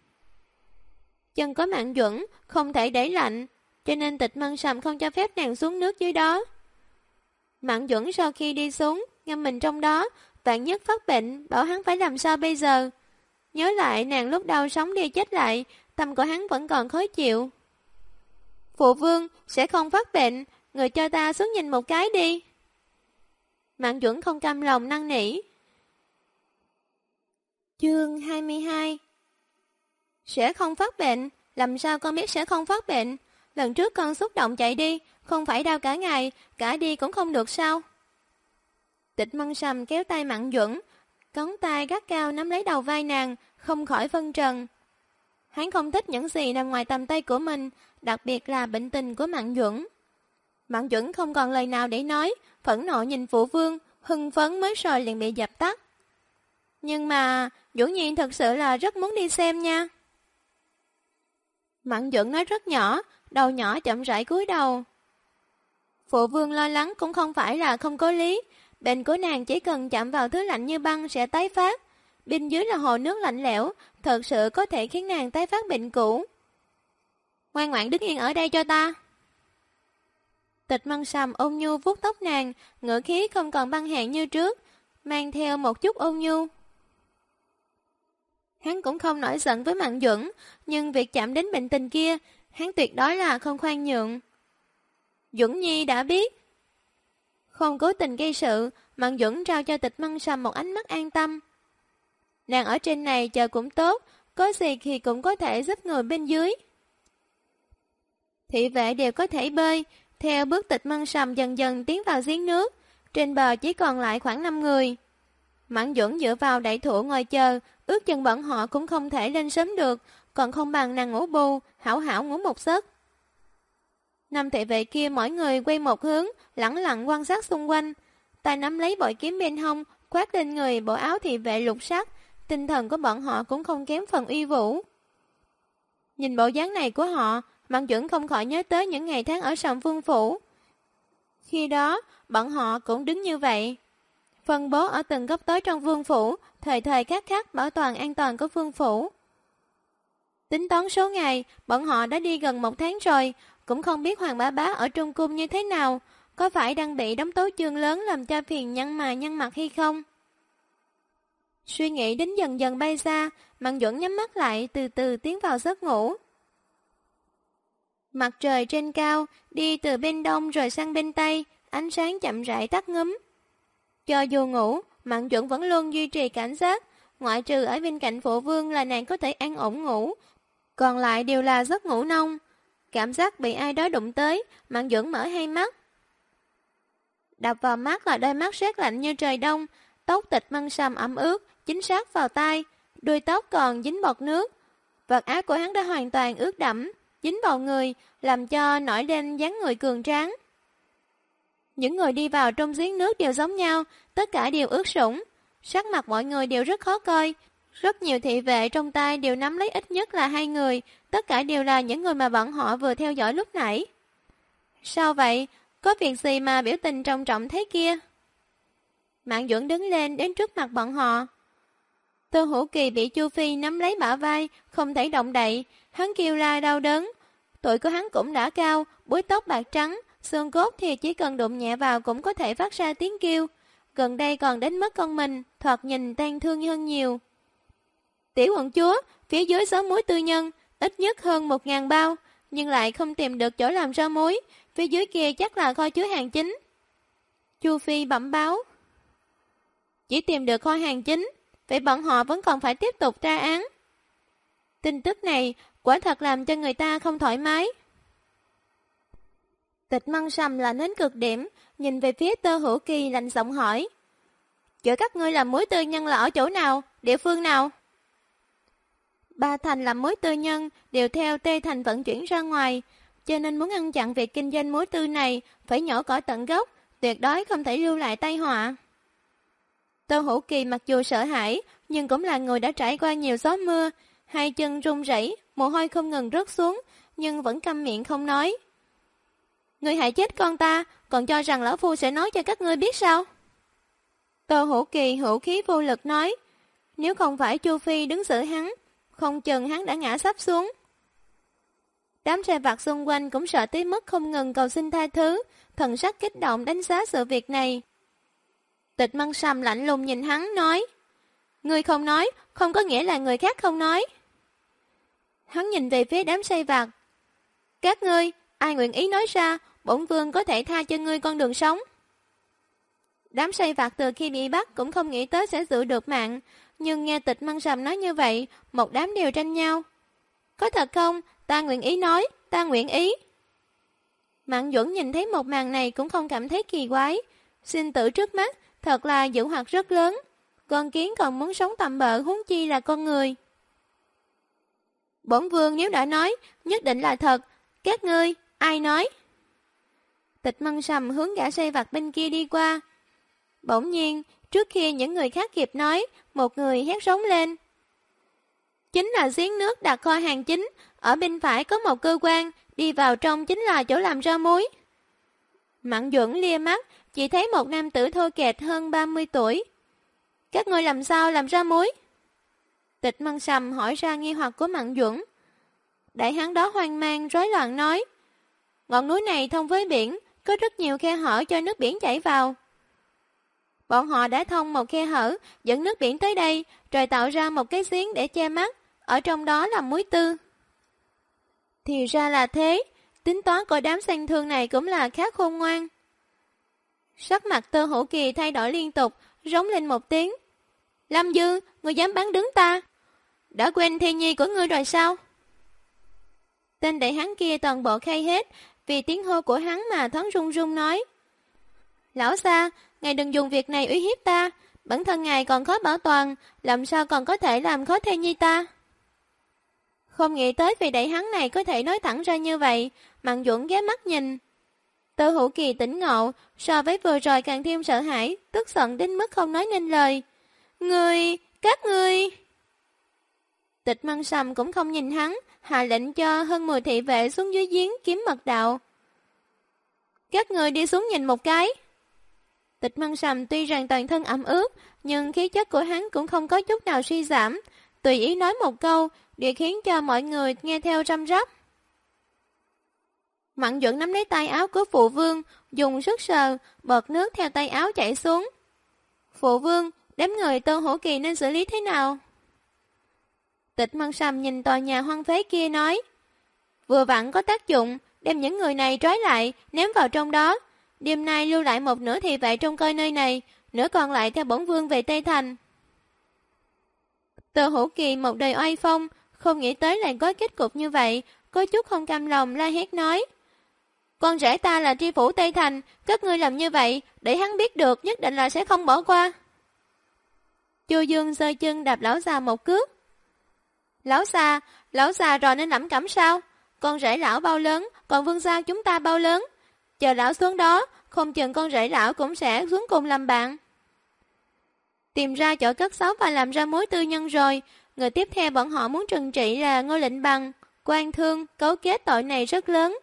A: Chân có Mạn Duẩn, không thể để lạnh, cho nên Tịch Măng Sầm không cho phép nàng xuống nước dưới đó. Mạn Duẩn sau khi đi xuống, ngâm mình trong đó, vạn nhất phát bệnh, bảo hắn phải làm sao bây giờ. Nhớ lại nàng lúc đau sống đi chết lại, tâm của hắn vẫn còn khó chịu. Phụ vương, sẽ không phát bệnh, người cho ta xuống nhìn một cái đi. Mạn Duẩn không cam lòng năn nỉ. Chương 22. Sẽ không phát bệnh, làm sao con biết sẽ không phát bệnh? Lần trước con xúc động chạy đi, không phải đau cả ngày, cả đi cũng không được sao? Tịch Măng Sầm kéo tay Mạn Duẩn, cắn tay gắt cao nắm lấy đầu vai nàng, không khỏi phân trần. Hắn không thích những gì nằm ngoài tầm tay của mình, đặc biệt là bệnh tình của Mạn Duẩn. Mạn Duẩn không còn lời nào để nói, phẫn nộ nhìn phụ vương, hưng phấn mới rồi liền bị dập tắt. Nhưng mà, Duẩn Nhiên thật sự là rất muốn đi xem nha. Mạn Duẩn nói rất nhỏ, đầu nhỏ chậm rãi cúi đầu. Phụ vương lo lắng cũng không phải là không có lý, Bệnh của nàng chỉ cần chạm vào thứ lạnh như băng sẽ tái phát. Bên dưới là hồ nước lạnh lẽo, thật sự có thể khiến nàng tái phát bệnh cũ. Ngoan ngoãn đứng yên ở đây cho ta. Tịch Mân Sầm ôn nhu vuốt tóc nàng, ngữ khí không còn băng hạn như trước, mang theo một chút ôn nhu. Hắn cũng không nổi giận với Mạn Duẩn, nhưng việc chạm đến bệnh tình kia, hắn tuyệt đối là không khoan nhượng. Duẩn Nhi đã biết. Không cố tình gây sự, Mạn Duẩn trao cho Tịch Mân Sầm một ánh mắt an tâm. Nàng ở trên này chờ cũng tốt, có gì thì cũng có thể giúp người bên dưới. Thị vệ đều có thể bơi, theo bước Tịch Mân Sầm dần dần tiến vào giếng nước, trên bờ chỉ còn lại khoảng 5 người. Mạn Duẩn dựa vào đại thụ ngồi chờ, ước chừng bọn họ cũng không thể lên sớm được, còn không bằng nàng ngủ bù, hảo hảo ngủ một giấc. 5 thị vệ kia mỗi người quay một hướng, lẳng lặng quan sát xung quanh, tay nắm lấy bội kiếm bên hông, khoác lên người bộ áo thị vệ lục sắc, tinh thần của bọn họ cũng không kém phần uy vũ. Nhìn bộ dáng này của họ, Mạn Duẩn không khỏi nhớ tới những ngày tháng ở Sầm Vương Phủ. Khi đó, bọn họ cũng đứng như vậy. Phân bố ở từng góc tối trong Vương Phủ, thời thời khắc khắc bảo toàn an toàn của Vương Phủ. Tính toán số ngày, bọn họ đã đi gần 1 tháng rồi, cũng không biết Hoàng Bá Bá ở Trung Cung như thế nào, có phải đang bị đóng tấu chương lớn làm cho phiền nhăn mặt hay không? Suy nghĩ đến dần dần bay xa, Mạn Duẩn nhắm mắt lại từ từ tiến vào giấc ngủ. Mặt trời trên cao, đi từ bên đông rồi sang bên tây, ánh sáng chậm rãi tắt ngúm. Cho dù ngủ, Mạn Duẩn vẫn luôn duy trì cảnh giác, ngoại trừ ở bên cạnh phụ vương là nàng có thể an ổn ngủ, còn lại đều là giấc ngủ nông. Cảm giác bị ai đó đụng tới, Mạn Duẩn mở hai mắt. Đập vào mắt là đôi mắt rét lạnh như trời đông, tóc Tịch Mân Sầm ẩm ướt, chính xác vào tai, đuôi tóc còn dính bọt nước. Vật áo của hắn đã hoàn toàn ướt đẫm, dính vào người, làm cho nổi lên dáng người cường tráng. Những người đi vào trong giếng nước đều giống nhau, tất cả đều ướt sũng, sắc mặt mọi người đều rất khó coi. Rất nhiều thị vệ trong tay đều nắm lấy ít nhất là 2 người, tất cả đều là những người mà bọn họ vừa theo dõi lúc nãy. Sao vậy? Có việc gì mà biểu tình trọng trọng thế kia? Mạn Duẩn đứng lên đến trước mặt bọn họ. Tô Hữu Kỳ bị Chu Phi nắm lấy bả vai, không thể động đậy, hắn kêu la đau đớn. Tuổi của hắn cũng đã cao, búi tóc bạc trắng, xương cốt thì chỉ cần đụng nhẹ vào cũng có thể phát ra tiếng kêu. Gần đây còn đến mất con mình, thoạt nhìn tang thương hơn nhiều. Tiểu quận chúa, phía dưới xóm muối tư nhân, ít nhất hơn 1000 bao, nhưng lại không tìm được chỗ làm ra muối, phía dưới kia chắc là kho chứa hàng chính. Chu Phi bẩm báo. Chỉ tìm được kho hàng chính, vậy bọn họ vẫn còn phải tiếp tục tra án. Tin tức này quả thật làm cho người ta không thoải mái. Tịch Mân Sầm là đến cực điểm, nhìn về phía Tô Hữu Kỳ lạnh giọng hỏi. Chỗ các ngươi làm muối tư nhân là ở chỗ nào, địa phương nào? Ba thành làm muối tư nhân đều theo Tê Thành vận chuyển ra ngoài, cho nên muốn ngăn chặn việc kinh doanh muối tư này phải nhổ cỏ tận gốc, tuyệt đối không thể lưu lại tai họa. Tô Hữu Kỳ mặc dù sợ hãi, nhưng cũng là người đã trải qua nhiều gió mưa, hai chân run rẩy, mồ hôi không ngừng rớt xuống, nhưng vẫn câm miệng không nói. Ngươi hại chết con ta, còn cho rằng lão phu sẽ nói cho các ngươi biết sao? Tô Hữu Kỳ hữu khí vô lực nói, nếu không phải Chu Phi đứng giữ hắn, không chừng hắn đã ngã sắp xuống. Đám xe vặt xung quanh cũng sợ tới mức không ngừng cầu xin tha thứ, thần sắc kích động đánh giá sự việc này. Tịch Mân Sầm lạnh lùng nhìn hắn nói, ngươi không nói, không có nghĩa là người khác không nói. Hắn nhìn về phía đám xe vặt. Các ngươi, ai nguyện ý nói ra, bổn vương có thể tha cho ngươi con đường sống. Đám say vặt từ khi bị bắt cũng không nghĩ tới sẽ giữ được mạng, nhưng nghe Tịch Mân Sầm nói như vậy, một đám đều tranh nhau. Có thật không? Ta nguyện ý nói, ta nguyện ý. Mạn Duẩn nhìn thấy một màn này cũng không cảm thấy kỳ quái. Sinh tử trước mắt, thật là dữ hoặc rất lớn. Con kiến còn muốn sống tầm bợ huống chi là con người. Bổn vương nếu đã nói, nhất định là thật. Các ngươi, ai nói? Tịch Mân Sầm hướng gã say vặt bên kia đi qua. Bỗng nhiên, trước khi những người khác kịp nói, một người hét rống lên. Chính là giếng nước đặt kho hàng chính, ở bên phải có một cơ quan, đi vào trong chính là chỗ làm ra muối. Mạn Duẩn lia mắt, chỉ thấy một nam tử thô kệch hơn 30 tuổi. Các ngươi làm sao làm ra muối? Tịch Mân Sầm hỏi ra nghi hoặc của Mạn Duẩn. Đại hán đó hoang mang rối loạn nói, ngọn núi này thông với biển, có rất nhiều khe hở cho nước biển chảy vào. Bọn họ đã thông một khe hở, dẫn nước biển tới đây, rồi tạo ra một cái giếng để che mắt, ở trong đó là muối tư. Thì ra là thế, tính toán của đám xanh thương này cũng là khá khôn ngoan. Sắc mặt Tô Hữu Kỳ thay đổi liên tục, rống lên một tiếng. Lâm Dư, ngươi dám bắn đứng ta? Đã quên thi nhi của ngươi rồi sao? Tên đại hán kia toàn bộ khai hết, vì tiếng hô của hắn mà thoáng run run nói. Lão xa, ngài đừng dùng việc này uy hiếp ta, bản thân ngài còn khó bảo toàn, làm sao còn có thể làm khó thi nhi ta? Không nghĩ tới vì đại hán này có thể nói thẳng ra như vậy, Mạn Duẩn ghé mắt nhìn. Tô Hữu Kỳ tỉnh ngộ, so với vừa rồi càng thêm sợ hãi, tức giận đến mức không nói nên lời. Các ngươi... Tịch Mân Sầm cũng không nhìn hắn, hạ lệnh cho hơn 10 thị vệ xuống dưới giếng kiếm mật đạo. Các người đi xuống nhìn một cái. Tịch Mân Sầm tuy rằng toàn thân ẩm ướt, nhưng khí chất của hắn cũng không có chút nào suy giảm, tùy ý nói một câu, đều khiến cho mọi người nghe theo răm rắp. Mạn Duẩn nắm lấy tay áo của phụ vương, dùng sức sờ, bọt nước theo tay áo chảy xuống. Phụ vương, đám người Tô Hữu Kỳ nên xử lý thế nào? Tịch Mân Sầm nhìn tòa nhà hoang phế kia nói, vừa vặn có tác dụng, đem những người này trói lại, ném vào trong đó. Đêm nay lưu lại một nửa thị vệ trông coi nơi này, nửa còn lại theo bổn vương về Tây Thành. Tô Hữu Kỳ một đời oai phong, không nghĩ tới lại có kết cục như vậy, có chút không cam lòng la hét nói. Con rể ta là tri phủ Tây Thành, các ngươi làm như vậy, để hắn biết được nhất định là sẽ không bỏ qua. Chu Dương giơ chân đạp lão già một cước. Lão già rồi nên lẩm cẩm sao? Con rể lão bao lớn, còn vương gia chúng ta bao lớn? Chờ lão xuống đó, không chừng con rể lão cũng sẽ xuống cùng làm bạn. Tìm ra chỗ cất giấu và làm ra mối tư nhân rồi, người tiếp theo bọn họ muốn trừng trị là Ngô Lệnh Bằng, quan thương, cấu kết tội này rất lớn.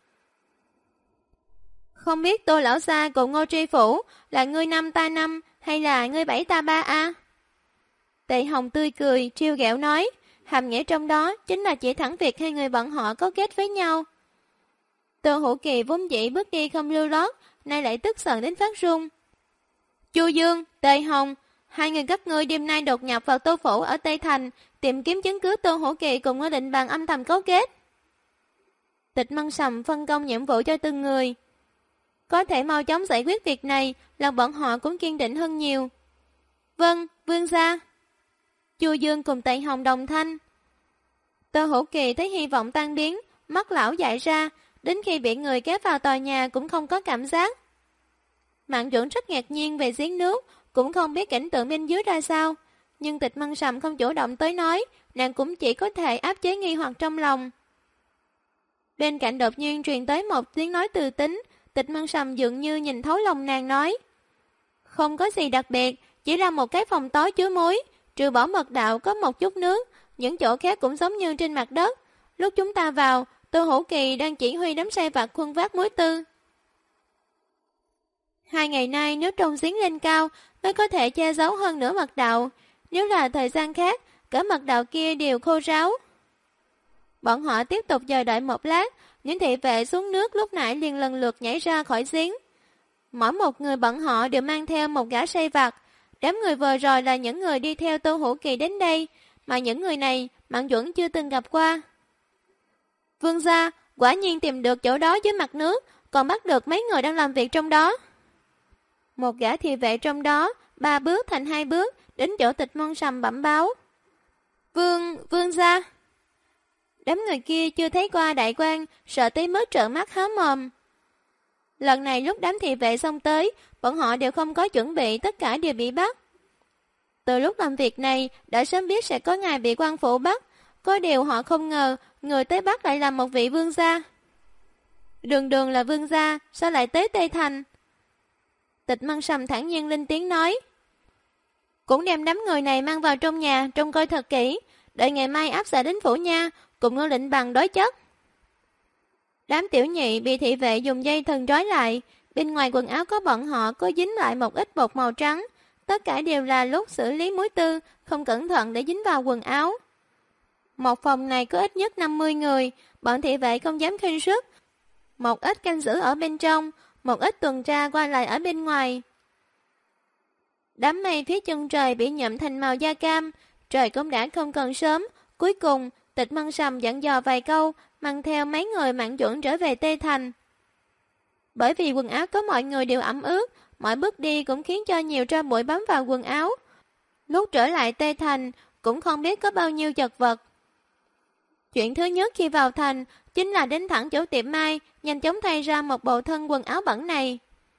A: Không biết Tô lão gia cùng Ngô tri phủ là ngươi 5 ta 5 hay là ngươi 7 ta 3 a? Tề Hồng tươi cười, trêu ghẹo nói, hàm nghĩa trong đó chính là chỉ thẳng việc hai người bọn họ cấu kết với nhau. Tô Hữu Kỳ vốn dĩ bước đi không lưu lót, nay lại tức giận đến phát run. Chu Dương, Tề Hồng, hai người các ngươi đêm nay đột nhập vào Tô phủ ở Tây Thành, tìm kiếm chứng cứ Tô Hữu Kỳ cùng Ngô Định Bằng âm thầm cấu kết. Tịch Mân Sầm phân công nhiệm vụ cho từng người. Có thể mau chóng giải quyết việc này, lòng bọn họ cũng kiên định hơn nhiều. Vâng, vương gia. Chu Dương cùng Tề Hồng đồng thanh. Tô Hữu Kỳ thấy hy vọng tan biến, mắt lão dại ra, đến khi bị người kéo vào tòa nhà cũng không có cảm giác. Mạn Duẩn rất ngạc nhiên về giếng nước, cũng không biết cảnh tượng bên dưới ra sao, nhưng Tịch Mân Sầm không chủ động tới nói, nàng cũng chỉ có thể áp chế nghi hoặc trong lòng. Bên cạnh đột nhiên truyền tới một tiếng nói từ tính, Tịch Mân Sầm dường như nhìn thấu lòng nàng nói. Không có gì đặc biệt, chỉ là một cái phòng tối chứa muối, trừ bỏ mật đạo có một chút nước, những chỗ khác cũng giống như trên mặt đất. Lúc chúng ta vào, Tô Hữu Kỳ đang chỉ huy đám sai vặt khuân vác muối tư. 2 ngày nay nếu trông giếng lên cao mới có thể che giấu hơn nửa mật đạo, nếu là thời gian khác, cả mật đạo kia đều khô ráo. Bọn họ tiếp tục chờ đợi một lát, những thị vệ xuống nước lúc nãy liền lần lượt nhảy ra khỏi giếng. Mỗi một người bọn họ đều mang theo một gã sai vặt. Đám người vừa rồi là những người đi theo Tô Hữu Kỳ đến đây, mà những người này Mạn Duẩn chưa từng gặp qua. Vương gia, quả nhiên tìm được chỗ đó dưới mặt nước, còn bắt được mấy người đang làm việc trong đó. Một gã thị vệ trong đó, 3 bước thành 2 bước, đến chỗ Tịch Mân Sầm bẩm báo. Vương gia. Đám người kia chưa thấy qua đại quan, sợ tới mức trợn mắt há mồm. Lần này lúc đám thị vệ xông tới, bọn họ đều không có chuẩn bị, tất cả đều bị bắt. Từ lúc làm việc này, đã sớm biết sẽ có ngày bị quan phủ bắt, có điều họ không ngờ, người tới bắt lại là một vị vương gia. Đường là vương gia, sao lại tới Tây Thành? Tịch Mân Sầm thản nhiên lên tiếng nói. Cũng đem đám người này mang vào trong nhà, trông coi thật kỹ, đợi ngày mai áp giải đến phủ nha, cùng Ngô Định Bằng đối chất. Đám tiểu nhị bị thị vệ dùng dây thần trói lại, Bên ngoài quần áo có bọn họ có dính lại một ít bột màu trắng. Tất cả đều là lúc xử lý muối tư, không cẩn thận để dính vào quần áo. Một phòng này có ít nhất 50 người, bọn thị vệ không dám khinh sức. Một ít canh giữ ở bên trong, một ít tuần tra qua lại ở bên ngoài. Đám mây phía chân trời bị nhuộm thành màu da cam, trời cũng đã không còn sớm. Cuối cùng, Tịch Mân Sầm dặn dò vài câu, mang theo mấy người Mạn Duẩn trở về Tê Thành. Bởi vì quần áo của mọi người đều ẩm ướt, mọi bước đi cũng khiến cho nhiều tro bụi bám vào quần áo. Lúc trở lại Tê Thành, cũng không biết có bao nhiêu chật vật. Chuyện thứ nhất khi vào thành, chính là đến thẳng chỗ tiệm may, nhanh chóng thay ra một bộ thân quần áo bẩn này.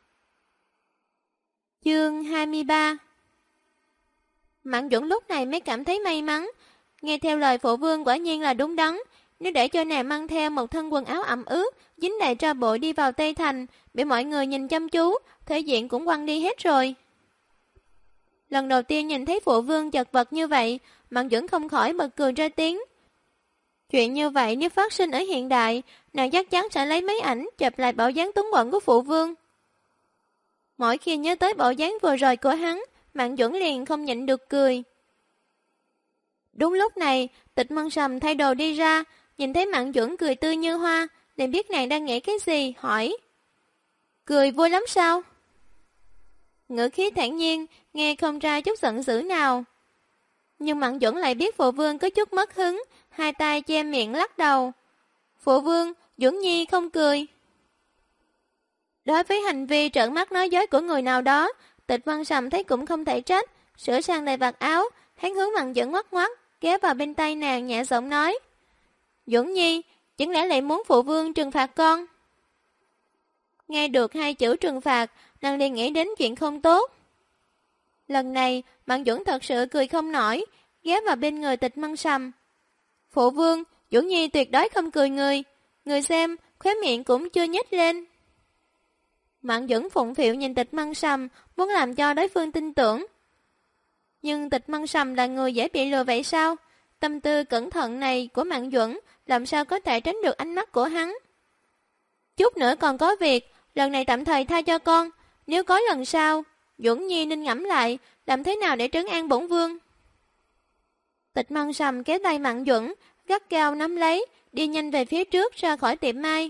A: Chương 23. Mạn Duẩn lúc này mới cảm thấy may mắn. Nghe theo lời phụ vương quả nhiên là đúng đắn. Nếu để cho nàng mang theo một thân quần áo ẩm ướt, dính đầy tro bụi đi vào Tây Thành, bị mọi người nhìn chăm chú, thể diện cũng quăng đi hết rồi. Lần đầu tiên nhìn thấy phụ vương chật vật như vậy, Mạn Duẩn không khỏi bật cười ra tiếng. Chuyện như vậy nếu phát sinh ở hiện đại, nàng chắc chắn sẽ lấy mấy ảnh chụp lại bộ dáng túng bận của phụ vương. Mỗi khi nhớ tới bộ dáng vừa rồi của hắn, Mạn Duẩn liền không nhịn được cười. Đúng lúc này, Tịch Mân Sầm thay đồ đi ra, nhìn thấy Mạn Duẩn cười tươi như hoa, liền biết nàng đang nghĩ cái gì, hỏi. Cười vui lắm sao? Ngữ khí thản nhiên, nghe không ra chút giận dữ nào. Nhưng Mạn Duẩn lại biết phụ vương có chút mất hứng, hai tay che miệng lắc đầu. Phụ vương, Duẩn Nhi không cười. Đối với hành vi trợn mắt nói dối của người nào đó, Tịch Văn Sầm thấy cũng không thể trách, sửa sang lại vạt áo, hắn hướng Mạn Duẩn ngoắc ngoắc, ghé vào bên tay nàng nhẹ giọng nói. Duẩn Nhi, chẳng lẽ lại muốn phụ vương trừng phạt con? Nghe được hai chữ trừng phạt, nàng liền nghĩ đến chuyện không tốt. Lần này, Mạn Duẩn thật sự cười không nổi, ghé vào bên người Tịch Mân Sầm. Phụ vương, Duẩn Nhi tuyệt đối không cười người. Người xem, khóe miệng cũng chưa nhếch lên. Mạn Duẩn phụng phịu nhìn Tịch Mân Sầm, muốn làm cho đối phương tin tưởng. Nhưng Tịch Mân Sầm là người dễ bị lừa vậy sao? Tâm tư cẩn thận này của Mạn Duẩn làm sao có thể tránh được ánh mắt của hắn? Chút nữa còn có việc, lần này tạm thời tha cho con. Nếu có lần sau, Duẩn Nhi nên ngẫm lại, làm thế nào để trấn an bổn vương. Tịch Mân Sầm kéo tay Mạn Duẩn, gắt gao nắm lấy, đi nhanh về phía trước ra khỏi tiệm may.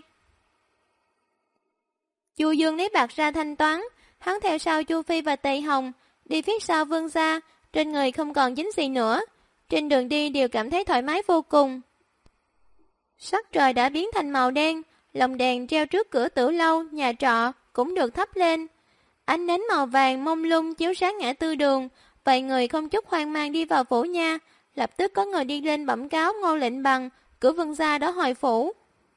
A: Chu Dương lấy bạc ra thanh toán, hắn theo sau Chu Phi và Tề Hồng, đi phía sau Vương gia, trên người không còn dính gì nữa. Trên đường đi đều cảm thấy thoải mái vô cùng. Sắc trời đã biến thành màu đen, lồng đèn treo trước cửa tử lâu, nhà trọ cũng được thắp lên. Ánh nến màu vàng mông lung chiếu sáng ngã tư đường, vậy người không chút hoang mang đi vào phủ nha. Lập tức có người đi lên bẩm cáo Ngô Lệnh Bằng, cửa Vương gia đã hồi phủ.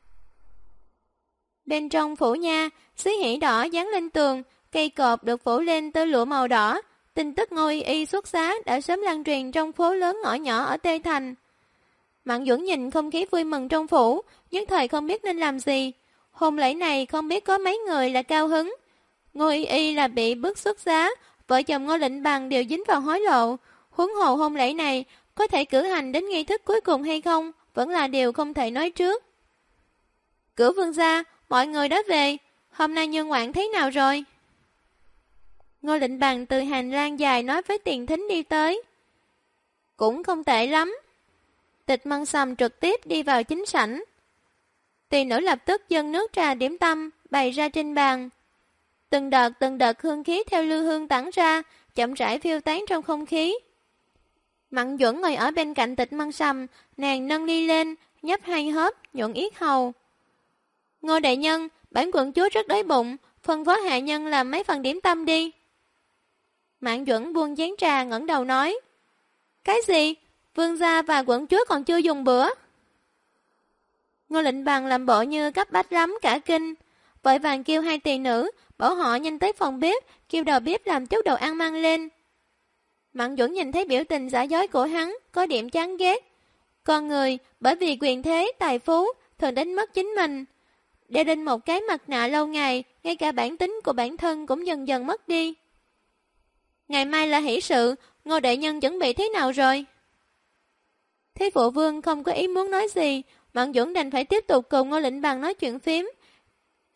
A: Bên trong phủ nha, xí hỉ đỏ dán lên tường, cây cột được phủ lên tơ lụa màu đỏ. Tin tức Ngô Y Y xuất giá đã sớm lan truyền trong phố lớn ngõ nhỏ ở Tê Thành. Mạn Duẩn nhìn không khí vui mừng trong phủ, nhất thời không biết nên làm gì. Hôn lễ này không biết có mấy người là cao hứng. Ngô Y Y là bị bức xuất giá, vợ chồng Ngô Lệnh Bằng đều dính vào hối lộ. Huống hồ hôn lễ này có thể cử hành đến nghi thức cuối cùng hay không, vẫn là điều không thể nói trước. Cửa Vương gia, mọi người đã về, hôm nay Nhân Ngoạn thế nào rồi? Ngô Lệnh Bằng từ hành lang dài nói với Tiền Thính đi tới. Cũng không tệ lắm. Tịch Mân Sầm trực tiếp đi vào chính sảnh. Tỳ nữ lập tức dâng nước trà điểm tâm bày ra trên bàn. Từng đợt hương khí theo lưu hương tản ra, chậm rãi phiêu tán trong không khí. Mạn Duẩn ngồi ở bên cạnh Tịch Mân Sầm, nàng nâng ly lên, nhấp hai hớp, nhuận yết hầu. Ngô đại nhân, bản quận chúa rất đói bụng, phân phó hạ nhân làm mấy phần điểm tâm đi. Mạn Duẩn buông chén trà ngẩng đầu nói. Cái gì? Vương gia và quận chúa còn chưa dùng bữa. Ngô Lệnh Bằng làm bộ như cấp bách lắm cả kinh, vội vàng kêu hai tỳ nữ, bảo họ nhanh tới phòng bếp, kêu đầu bếp làm chút đồ ăn mang lên. Mạn Duẩn nhìn thấy biểu tình giả dối của hắn, có điểm chán ghét. Con người, bởi vì quyền thế, tài phú, thường đánh mất chính mình. Đeo lên một cái mặt nạ lâu ngày, ngay cả bản tính của bản thân cũng dần dần mất đi. Ngày mai là hỷ sự, Ngô đại nhân chuẩn bị thế nào rồi? Thế phụ vương không có ý muốn nói gì, Mạn Duẩn đành phải tiếp tục cùng Ngô Lệnh Bằng nói chuyện phím.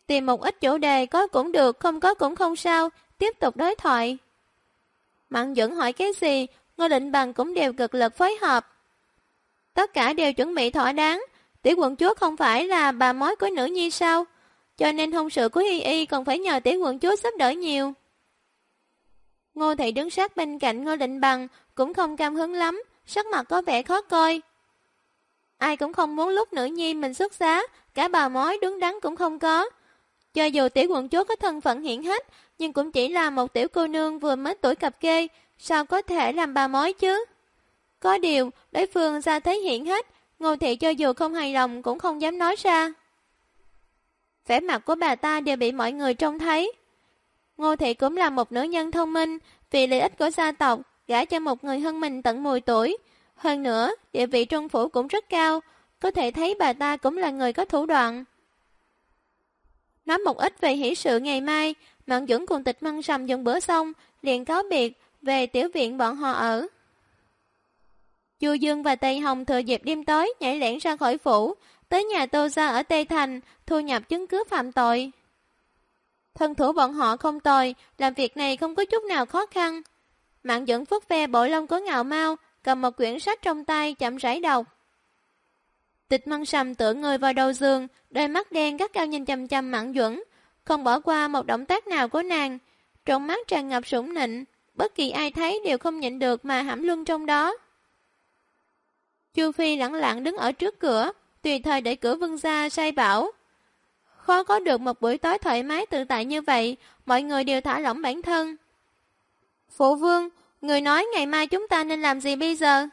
A: Tìm một ít chủ đề có cũng được, không có cũng không sao, tiếp tục đối thoại. Mạn Duẩn hỏi cái gì, Ngô Định Bằng cũng đều cực lực phối hợp. Tất cả đều chuẩn bị thỏa đáng, tiểu quận chúa không phải là bà mối của nữ nhi sao? Cho nên hôn sự của Y Y còn phải nhờ tiểu quận chúa giúp đỡ nhiều. Ngô Thị đứng sát bên cạnh Ngô Định Bằng cũng không cam hứng lắm, sắc mặt có vẻ khó coi. Ai cũng không muốn lúc nữ nhi mình xuất giá, cả bà mối đứng đắn cũng không có. Cho dù tiểu quận chúa có thân phận hiển hách, nhưng cũng chỉ là một tiểu cô nương vừa mới tuổi cập kê, sao có thể làm bà mối chứ? Có điều, đối phương ra thế hiển hách, Ngô Thị cho dù không hài lòng cũng không dám nói ra. Vẻ mặt của bà ta đều bị mọi người trông thấy. Ngô Thị cũng là một nữ nhân thông minh, vì lợi ích của gia tộc, gả cho một người hơn mình tận 10 tuổi. Hơn nữa, địa vị trong phủ cũng rất cao, có thể thấy bà ta cũng là người có thủ đoạn. Nói một ít về hỷ sự ngày mai, Mạn Duẩn cùng Tịch Măng Sầm dùng bữa xong, liền cáo biệt về tiểu viện bọn họ ở. Chu Dương và Tây Hồng thừa dịp đêm tối nhảy lẻn ra khỏi phủ, tới nhà Tô gia ở Tây Thành, thu nhập chứng cứ phạm tội. Thân thủ bọn họ không tồi, làm việc này không có chút nào khó khăn. Mạn Duẩn vuốt ve bộ lông của Ngạo Mao, cầm một quyển sách trong tay chậm rãi đọc. Tịch Măng Sầm tựa người vào đầu giường, đôi mắt đen gắt cao nhìn chằm chằm Mạn Duẩn, không bỏ qua một động tác nào của nàng, trong mắt tràn ngập sủng nịnh, bất kỳ ai thấy đều không nhịn được mà hãm luân trong đó. Chu Phi lẳng lặng đứng ở trước cửa, tùy thời để cửa vương gia sai bảo. Khó có được một buổi tối thoải mái tự tại như vậy, mọi người đều thả lỏng bản thân. Phụ vương, người nói ngày mai chúng ta nên làm gì bây giờ?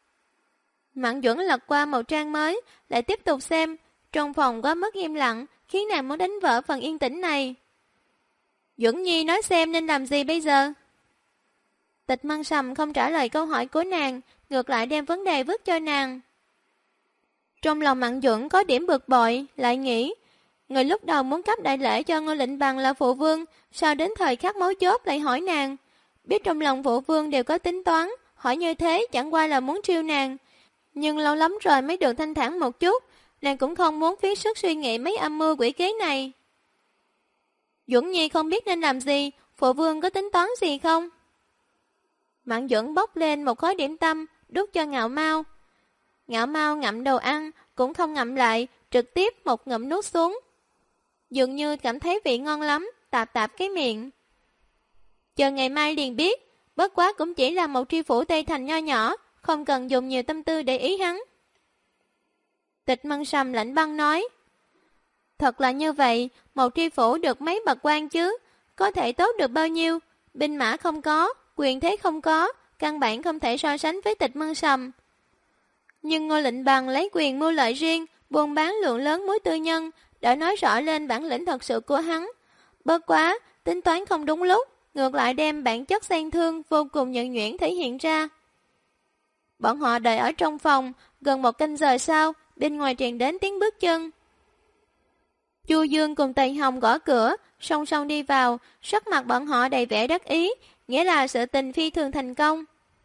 A: Mạn Duẩn lật qua một trang mới, lại tiếp tục xem. Trong phòng quá mất im lặng, khiến nàng muốn đánh vỡ phần yên tĩnh này. Duẩn Nhi nói xem nên làm gì bây giờ? Tịch Măng Sầm không trả lời câu hỏi của nàng, ngược lại đem vấn đề vứt cho nàng. Trong lòng Mạn Duẩn có điểm bực bội, lại nghĩ, người lúc đầu muốn cấp đại lễ cho Ngô Lệnh Bằng là phụ vương, sao đến thời khắc mấu chốt lại hỏi nàng? Biết trong lòng phụ vương đều có tính toán, hỏi như thế chẳng qua là muốn trêu nàng. Nhưng lâu lắm rồi mới được thanh thản một chút, nàng cũng không muốn phí sức suy nghĩ mấy âm mưu quỷ kế này. Duẩn Nhi không biết nên làm gì, phụ vương có tính toán gì không? Mạn Duẩn bốc lên một khối điểm tâm, đút cho Ngạo Mao. Ngạo Mao ngậm đồ ăn, cũng không ngậm lại, trực tiếp một ngụm nuốt xuống. Dường như cảm thấy vị ngon lắm, tạp tạp cái miệng. Chờ ngày mai liền biết, bất quá cũng chỉ là một tri phủ Tây Thành nho nhỏ, không cần dùng nhiều tâm tư để ý hắn. Tịch Măng Sầm lạnh băng nói, thật là như vậy, một tri phủ được mấy bậc quan chứ, có thể tốt được bao nhiêu, binh mã không có, quyền thế không có, căn bản không thể so sánh với Tịch Măng Sầm. Nhưng Ngô Lệnh Bằng lấy quyền mưu lợi riêng, buôn bán lượng lớn muối tư nhân, đã nói rõ lên bản lĩnh thật sự của hắn. Bất quá, tính toán không đúng lúc, ngược lại đem bản chất gian thương vô cùng nhuần nhuyễn thể hiện ra. Bọn họ đợi ở trong phòng, gần một canh giờ sau, bên ngoài truyền đến tiếng bước chân. Chu Dương cùng Tây Hồng gõ cửa, song song đi vào, sắc mặt bọn họ đầy vẻ đắc ý, nghĩa là sự tình phi thường thành công.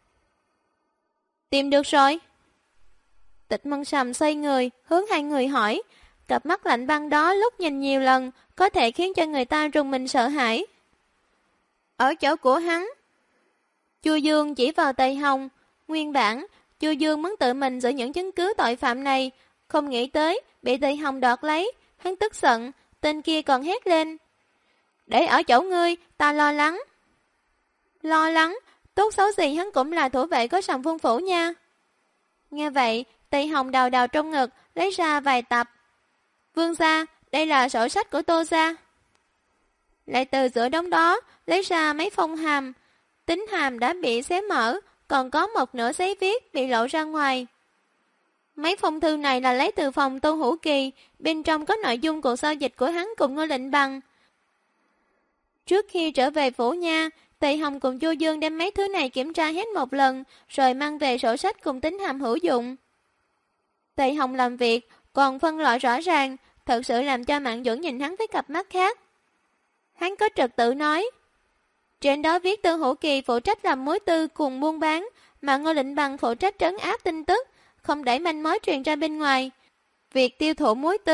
A: Tìm được rồi. Tịch Măng Sầm xoay người, hướng hai người hỏi, cặp mắt lạnh băng đó lúc nhìn nhiều lần, có thể khiến cho người ta rùng mình sợ hãi. Ở chỗ của hắn. Chu Dương chỉ vào Tây Hồng, nguyên bản, Chu Dương muốn tự mình giữ những chứng cứ tội phạm này, không nghĩ tới, bị Tây Hồng đoạt lấy, hắn tức giận, tên kia còn hét lên. Để ở chỗ ngươi, ta lo lắng. Lo lắng, tốt xấu gì hắn cũng là thủ vệ của Sầm Vương Phủ nha. Nghe vậy, Tây Hồng đào đào trong ngực, lấy ra vài tập. Vương gia, đây là sổ sách của Tô gia. Lại từ giữa đống đó, lấy ra mấy phong hàm. Tính hàm đã bị xé mở, còn có một nửa giấy viết bị lộ ra ngoài. Mấy phong thư này là lấy từ phòng Tô Hữu Kỳ, bên trong có nội dung cuộc giao dịch của hắn cùng Ngô Lệnh Bằng. Trước khi trở về phủ nha, Tây Hồng cùng Chu Dương đem mấy thứ này kiểm tra hết một lần, rồi mang về sổ sách cùng tính hàm hữu dụng. Tây Hồng làm việc, còn phân loại rõ ràng, thật sự làm cho Mạn Duẩn nhìn hắn với cặp mắt khác. Hắn có trật tự nói. Trên đó viết Tô Hữu Kỳ phụ trách làm mối tư cùng buôn bán, mà Ngô Lệnh Bằng phụ trách trấn áp tin tức, không để manh mối truyền ra bên ngoài. Việc tiêu thụ mối tư,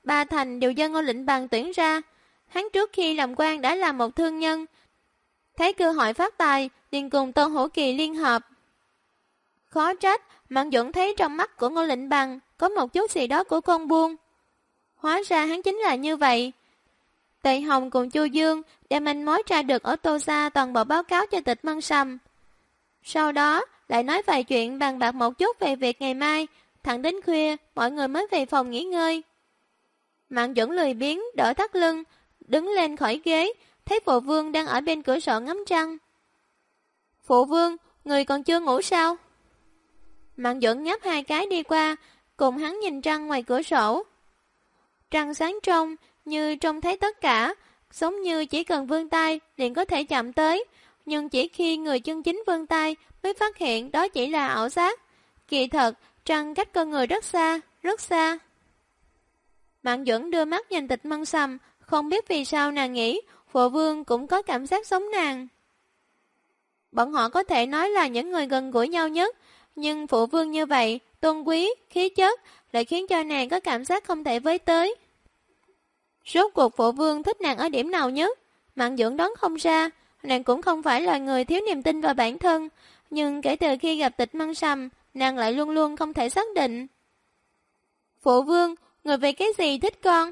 A: ba thành đều do Ngô Lĩnh Bằng tuyển ra. Hắn trước khi làm quan đã là một thương nhân, thấy cơ hội phát tài, liền cùng Tô Hữu Kỳ liên hợp. Khó trách, Mạn Duẩn thấy trong mắt của Ngô Lĩnh Bằng có một chút gì đó của con buôn. Hóa ra hắn chính là như vậy. Tề Hồng cùng Chu Dương đem manh mối tra được ở Tô Gia toàn bộ báo cáo cho Tịch Mân Sâm. Sau đó lại nói vài chuyện bàn bạc một chút về việc ngày mai, thẳng đến khuya mọi người mới về phòng nghỉ ngơi. Mạn Duẩn lười biếng đỡ thắt lưng, đứng lên khỏi ghế, thấy Phụ Vương đang ở bên cửa sổ ngắm trăng. Phụ Vương, người còn chưa ngủ sao? Mạn Duẩn nhấp hai cái đi qua, cùng hắn nhìn trăng ngoài cửa sổ. Trăng sáng trong, như trông thấy tất cả, giống như chỉ cần vươn tay liền có thể chạm tới, nhưng chỉ khi người chân chính vươn tay mới phát hiện đó chỉ là ảo giác. Kỳ thật, trăng cách con người rất xa, rất xa. Mạn Duẩn đưa mắt nhìn Tịch Mân Sâm, không biết vì sao nàng nghĩ Phụ Vương cũng có cảm giác giống nàng. Bọn họ có thể nói là những người gần gũi nhau nhất, nhưng Phụ Vương như vậy, tôn quý, khí chất lại khiến cho nàng có cảm giác không thể với tới. Rốt cuộc Phụ Vương thích nàng ở điểm nào nhất? Mạn Duẩn đoán không ra, nàng cũng không phải là người thiếu niềm tin vào bản thân, nhưng kể từ khi gặp Tịch Mân Sâm, nàng lại luôn luôn không thể xác định. Phụ Vương, người về cái gì thích con?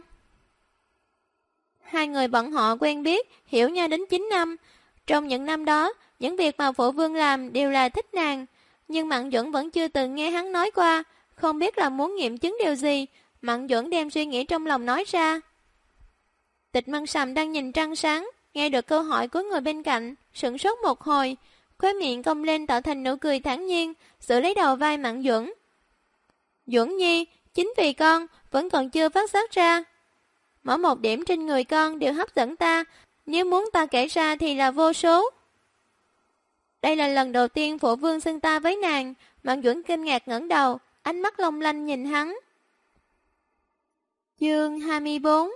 A: Hai người bọn họ quen biết, hiểu nhau đến 9 năm. Trong những năm đó, những việc mà Phụ Vương làm đều là thích nàng, nhưng Mạn Duẩn vẫn chưa từng nghe hắn nói qua, không biết là muốn nghiệm chứng điều gì. Mạn Duẩn đem suy nghĩ trong lòng nói ra. Tịch Mân Sâm đang nhìn trăng sáng, nghe được câu hỏi của người bên cạnh, sửng sốt một hồi, khóe miệng cong lên tạo thành nụ cười thản nhiên, giữ lấy đầu vai Mạn Duẩn. Duẩn Nhi, chính vì con vẫn còn chưa phát giác ra. Mỗi một điểm trên người con đều hấp dẫn ta, nếu muốn ta kể ra thì là vô số. Đây là lần đầu tiên Phụ Vương xưng ta với nàng. Mạn Duẩn kinh ngạc ngẩng đầu, ánh mắt long lanh nhìn hắn. Chương 24.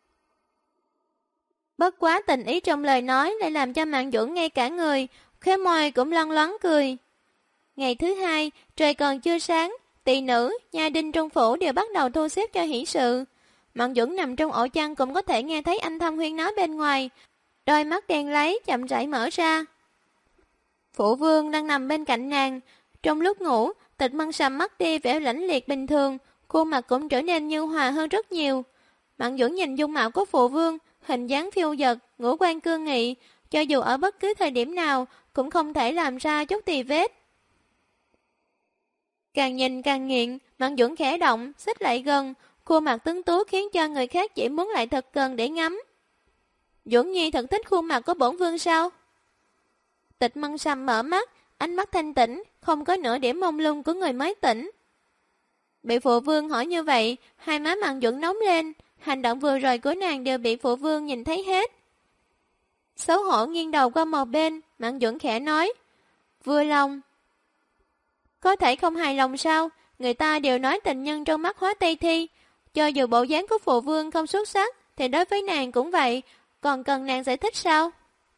A: Bất quá tình ý trong lời nói lại làm cho Mạn Duẩn ngay cả người, khóe môi cũng loăn loáng cười. Ngày thứ hai, trời còn chưa sáng, tỳ nữ, nhà đinh trong phủ đều bắt đầu thu xếp cho hỷ sự. Mạn Duẩn nằm trong ổ chăn cũng có thể nghe thấy anh thăm huyên náo bên ngoài, đôi mắt đen láy chậm rãi mở ra. Phụ Vương đang nằm bên cạnh nàng, trong lúc ngủ, Tịch Mân Sâm mất đi vẻ lãnh liệt bình thường, khuôn mặt cũng trở nên nhu hòa hơn rất nhiều. Mạn Duẩn nhìn dung mạo của Phụ Vương, hình dáng phiêu dật, ngũ quan cương nghị, cho dù ở bất cứ thời điểm nào cũng không thể làm ra chút tì vết. Càng nhìn càng nghiện, Mạn Duẩn khẽ động, xích lại gần, khuôn mặt tuấn tú khiến cho người khác chỉ muốn lại thật gần để ngắm. Duẩn Nhi thật thích khuôn mặt của bổn vương sao? Tịch Mân Sâm mở mắt, ánh mắt thanh tĩnh, không có nửa điểm mông lung của người mới tỉnh. Bị Phụ Vương hỏi như vậy, hai má Mạn Duẩn nóng lên, hành động vừa rồi của nàng đều bị Phụ Vương nhìn thấy hết. Xấu hổ nghiêng đầu qua một bên, Mạn Duẩn khẽ nói, vừa lòng. Có thể không hài lòng sao? Người ta đều nói tình nhân trong mắt hóa Tây Thi. Cho dù bộ dáng của Phụ Vương không xuất sắc, thì đối với nàng cũng vậy, còn cần nàng giải thích sao?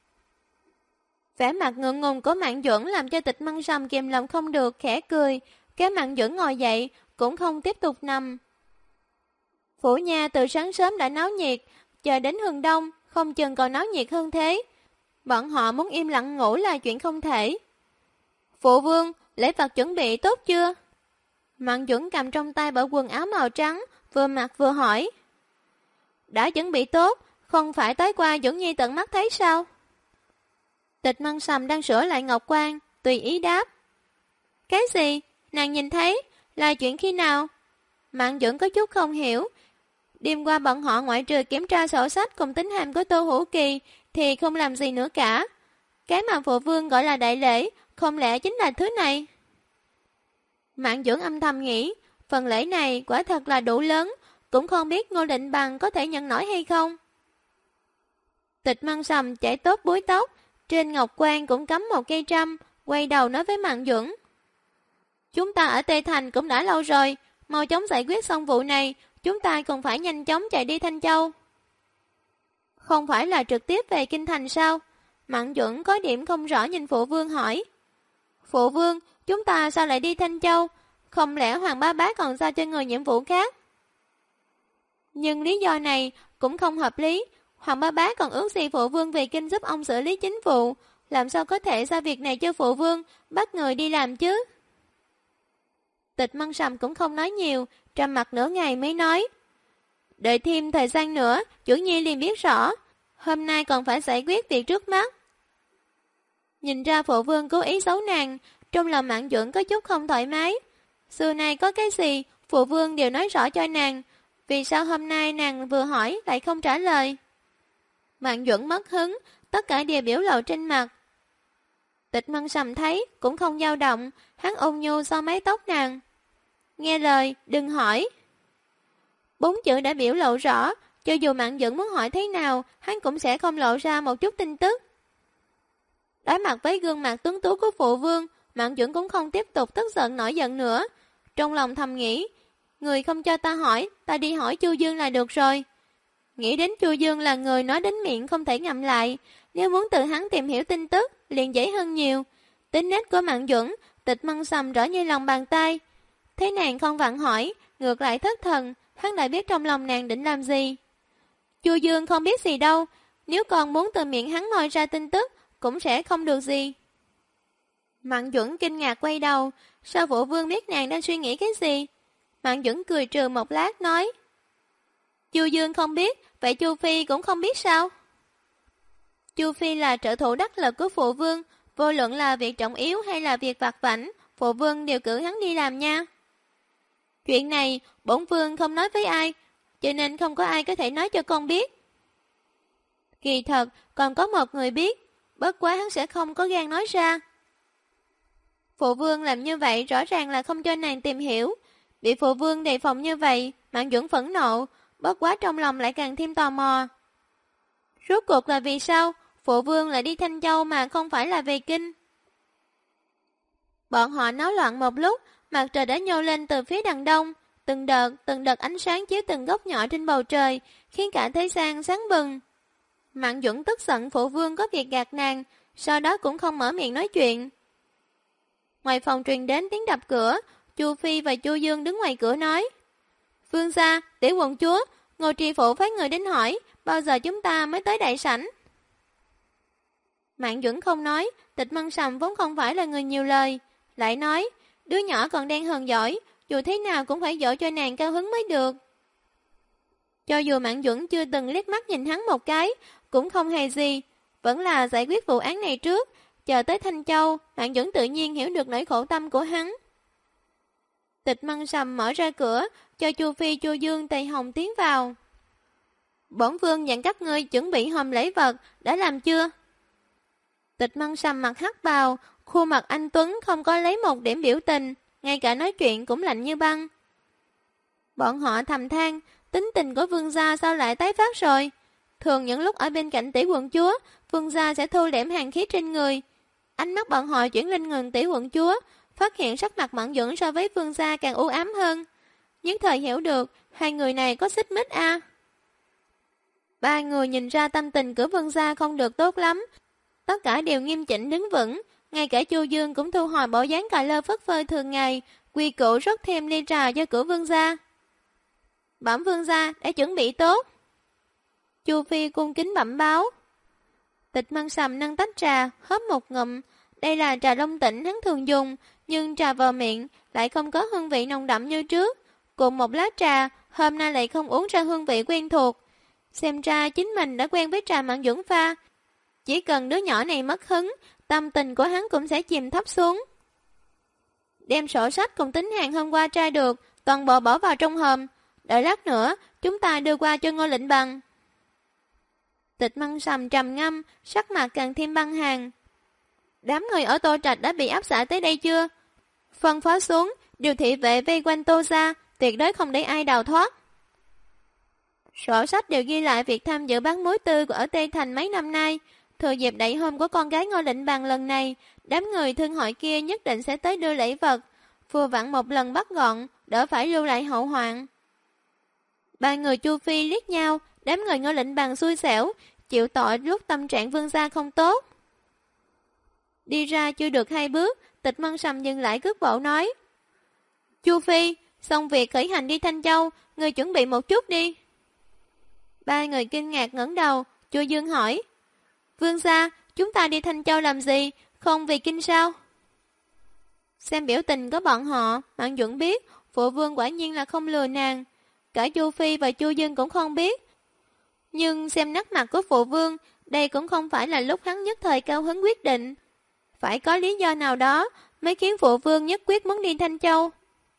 A: Vẻ mặt ngượng ngùng của Mạn Duẩn làm cho Tịch Mân Sâm kìm lòng không được, khẽ cười. Cái Mạn Duẩn ngồi dậy, cũng không tiếp tục nằm. Phủ nhà từ sáng sớm đã náo nhiệt, chờ đến hừng đông, không chừng còn náo nhiệt hơn thế. Bọn họ muốn im lặng ngủ là chuyện không thể. Phụ Vương, lễ vật chuẩn bị tốt chưa? Mạn Duẩn cầm trong tay bộ quần áo màu trắng, vừa mặc vừa hỏi. Đã chuẩn bị tốt, không phải tối qua Duẩn Nhi tận mắt thấy sao? Tịch Mân Sâm đang sửa lại ngọc quan, tùy ý đáp. Cái gì? Nàng nhìn thấy? Là chuyện khi nào? Mạn Duẩn có chút không hiểu. Đêm qua bọn họ ngoại trừ kiểm tra sổ sách cùng tính hàm của Tô Hữu Kỳ thì không làm gì nữa cả. Cái mà Phụ Vương gọi là đại lễ, không lẽ chính là thứ này? Mạn Duẩn âm thầm nghĩ, phần lễ này quả thật là đủ lớn, cũng không biết Ngô Lĩnh Bằng có thể nhận nổi hay không. Tịch Mân Sâm chải tốt búi tóc, trên ngọc quan cũng cắm một cây trâm, quay đầu nói với Mạn Duẩn. Chúng ta ở Tây Thành cũng đã lâu rồi, mau chóng giải quyết xong vụ này, chúng ta còn phải nhanh chóng chạy đi Thanh Châu. Không phải là trực tiếp về Kinh Thành sao? Mạn Duẩn có điểm không rõ nhìn Phụ Vương hỏi. Phụ Vương, chúng ta sao lại đi Thanh Châu? Không lẽ Hoàng Bá Bá còn giao cho người nhiệm vụ khác? Nhưng lý do này cũng không hợp lý. Hoàng Bá Bá còn ước gì phụ vương về kinh giúp ông xử lý chính vụ, làm sao có thể giao việc này cho phụ vương, bắt người đi làm chứ? Tịch Măng Sầm cũng không nói nhiều, trầm mặt nửa ngày mới nói. Đợi thêm thời gian nữa, chủ nhi liền biết rõ. Hôm nay còn phải giải quyết việc trước mắt. Nhìn ra phụ vương cố ý giấu nàng, trong lòng Mạn Duẩn có chút không thoải mái. Xưa nay có cái gì, phụ vương đều nói rõ cho nàng. Vì sao hôm nay nàng vừa hỏi lại không trả lời? Mạn Duẩn mất hứng, tất cả đều biểu lộ trên mặt. Tịch Măng Sầm thấy cũng không dao động, hắn ôn nhu so mái tóc nàng. Nghe lời, đừng hỏi. 4 chữ đã biểu lộ rõ, cho dù Mạn Duẩn muốn hỏi thế nào, hắn cũng sẽ không lộ ra một chút tin tức. Đối mặt với gương mặt tuấn tú của phụ vương, Mạn Duẩn cũng không tiếp tục tức giận nổi giận nữa. Trong lòng thầm nghĩ, người không cho ta hỏi, ta đi hỏi Chu Dương là được rồi. Nghĩ đến Chu Dương là người nói đến miệng không thể ngậm lại, nếu muốn tự hắn tìm hiểu tin tức, liền dễ hơn nhiều. Tính nết của Mạn Duẩn, Tịch Măng Sầm rõ như lòng bàn tay. Thấy nàng không vặn hỏi, ngược lại thất thần, hắn đã biết trong lòng nàng định làm gì. Chu Dương không biết gì đâu, nếu còn muốn từ miệng hắn moi ra tin tức, cũng sẽ không được gì. Mạn Duẩn kinh ngạc quay đầu, sao phụ vương biết nàng đang suy nghĩ cái gì? Mạn Duẩn cười trừ một lát nói. Chu Dương không biết, vậy Chu Phi cũng không biết sao? Chu Phi là trợ thủ đắc lực của phụ vương, vô luận là việc trọng yếu hay là việc vặt vãnh, phụ vương đều cử hắn đi làm nha. Chuyện này, bổn vương không nói với ai, cho nên không có ai có thể nói cho con biết. Kỳ thật, còn có một người biết, bất quá hắn sẽ không có gan nói ra. Phụ vương làm như vậy rõ ràng là không cho nàng tìm hiểu. Bị phụ vương đề phòng như vậy, Mạn Duẩn phẫn nộ, bất quá trong lòng lại càng thêm tò mò. Rốt cuộc là vì sao, phụ vương lại đi Thanh Châu mà không phải là về kinh? Bọn họ náo loạn một lúc, mặt trời đã nhô lên từ phía đằng đông, từng đợt ánh sáng chiếu từng góc nhỏ trên bầu trời, khiến cả thế gian sáng bừng. Mạn Duẩn tức giận phụ vương có việc gạt nàng, sau đó cũng không mở miệng nói chuyện. Ngoài phòng truyền đến tiếng đập cửa, Chu Phi và Chu Dương đứng ngoài cửa nói. Vương gia, tiểu quận chúa, Ngô Tri Phụ phái người đến hỏi, bao giờ chúng ta mới tới đại sảnh? Mạn Duẩn không nói, Tịch Măng Sầm vốn không phải là người nhiều lời, lại nói, đứa nhỏ còn đang hờn giỏi, dù thế nào cũng phải dỗ cho nàng cao hứng mới được. Cho dù Mạn Duẩn chưa từng liếc mắt nhìn hắn một cái, cũng không hề gì, vẫn là giải quyết vụ án này trước, chờ tới Thanh Châu, Mạn Duẩn tự nhiên hiểu được nỗi khổ tâm của hắn. Tịch Măng Sầm mở ra cửa, cho Chu Phi Chu Dương Tề Hồng tiến vào. Bổn vương dặn các ngươi chuẩn bị hòm lễ vật, đã làm chưa? Tịch Măng Sầm mặt hắc bào, khuôn mặt anh tuấn không có lấy một điểm biểu tình, ngay cả nói chuyện cũng lạnh như băng. Bọn họ thầm than, tính tình của vương gia sao lại tái phát rồi? Thường những lúc ở bên cạnh tỷ quận chúa, vương gia sẽ thu liễm hàn khí trên người. Ánh mắt bọn họ chuyển lên người tỷ quận chúa, phát hiện sắc mặt Mạn Duẩn so với vương gia càng u ám hơn. Nhất thời hiểu được, hai người này có xích mích a. Ba người nhìn ra tâm tình của vương gia không được tốt lắm, tất cả đều nghiêm chỉnh đứng vững, ngay cả Chu Dương cũng thu hồi bộ dáng cà lơ phất phơ thường ngày, quy củ rót thêm ly trà cho cửa vương gia. Bẩm vương gia đã chuẩn bị tốt. Chu Phi cung kính bẩm báo. Tịch Măng Sầm nâng tách trà, hớp một ngụm. Đây là trà Long Tỉnh hắn thường dùng, nhưng trà vào miệng lại không có hương vị nồng đậm như trước. Cùng một lát trà, hôm nay lại không uống ra hương vị quen thuộc. Xem ra chính mình đã quen với trà Mạn Duẩn pha. Chỉ cần đứa nhỏ này mất hứng, tâm tình của hắn cũng sẽ chìm thấp xuống. Đem sổ sách cùng tính hàng hôm qua tra được, toàn bộ bỏ vào trong hòm. Đợi lát nữa, chúng ta đưa qua cho Ngô Lệnh Bằng. Tịch Măng Sầm trầm ngâm, sắc mặt càng thêm băng hàng. Đám người ở Tô Trạch đã bị áp giải tới đây chưa? Phân phó xuống, điều thị vệ vây quanh Tô gia, tuyệt đối không để ai đào thoát. Sổ sách đều ghi lại việc tham dự bán muối tư ở Tây Thành mấy năm nay. Thừa dịp đẩy hôm của con gái Ngô Lệnh Bằng lần này, đám người thương hội kia nhất định sẽ tới đưa lễ vật. Vừa vặn một lần bắt gọn, đỡ phải lưu lại hậu hoạn. Ba người Chu Phi liếc nhau, đám người Ngô Lệnh Bằng xui xẻo, chịu tội lúc tâm trạng vương gia không tốt. Đi ra chưa được 2 bước, Tịch Măng Sầm dừng lại cước bộ nói. Chu Phi, xong việc khởi hành đi Thanh Châu, người chuẩn bị một chút đi. Ba người kinh ngạc ngẩng đầu, Chu Dương hỏi. Vương gia, chúng ta đi Thanh Châu làm gì, không vì kinh sao? Xem biểu tình của bọn họ, Mạn Duẩn biết, phụ vương quả nhiên là không lừa nàng. Cả Chu Phi và Chu Dương cũng không biết. Nhưng xem nét mặt của phụ vương, đây cũng không phải là lúc hắn nhất thời cao hứng quyết định. Phải có lý do nào đó mới khiến phụ vương nhất quyết muốn đi Thanh Châu.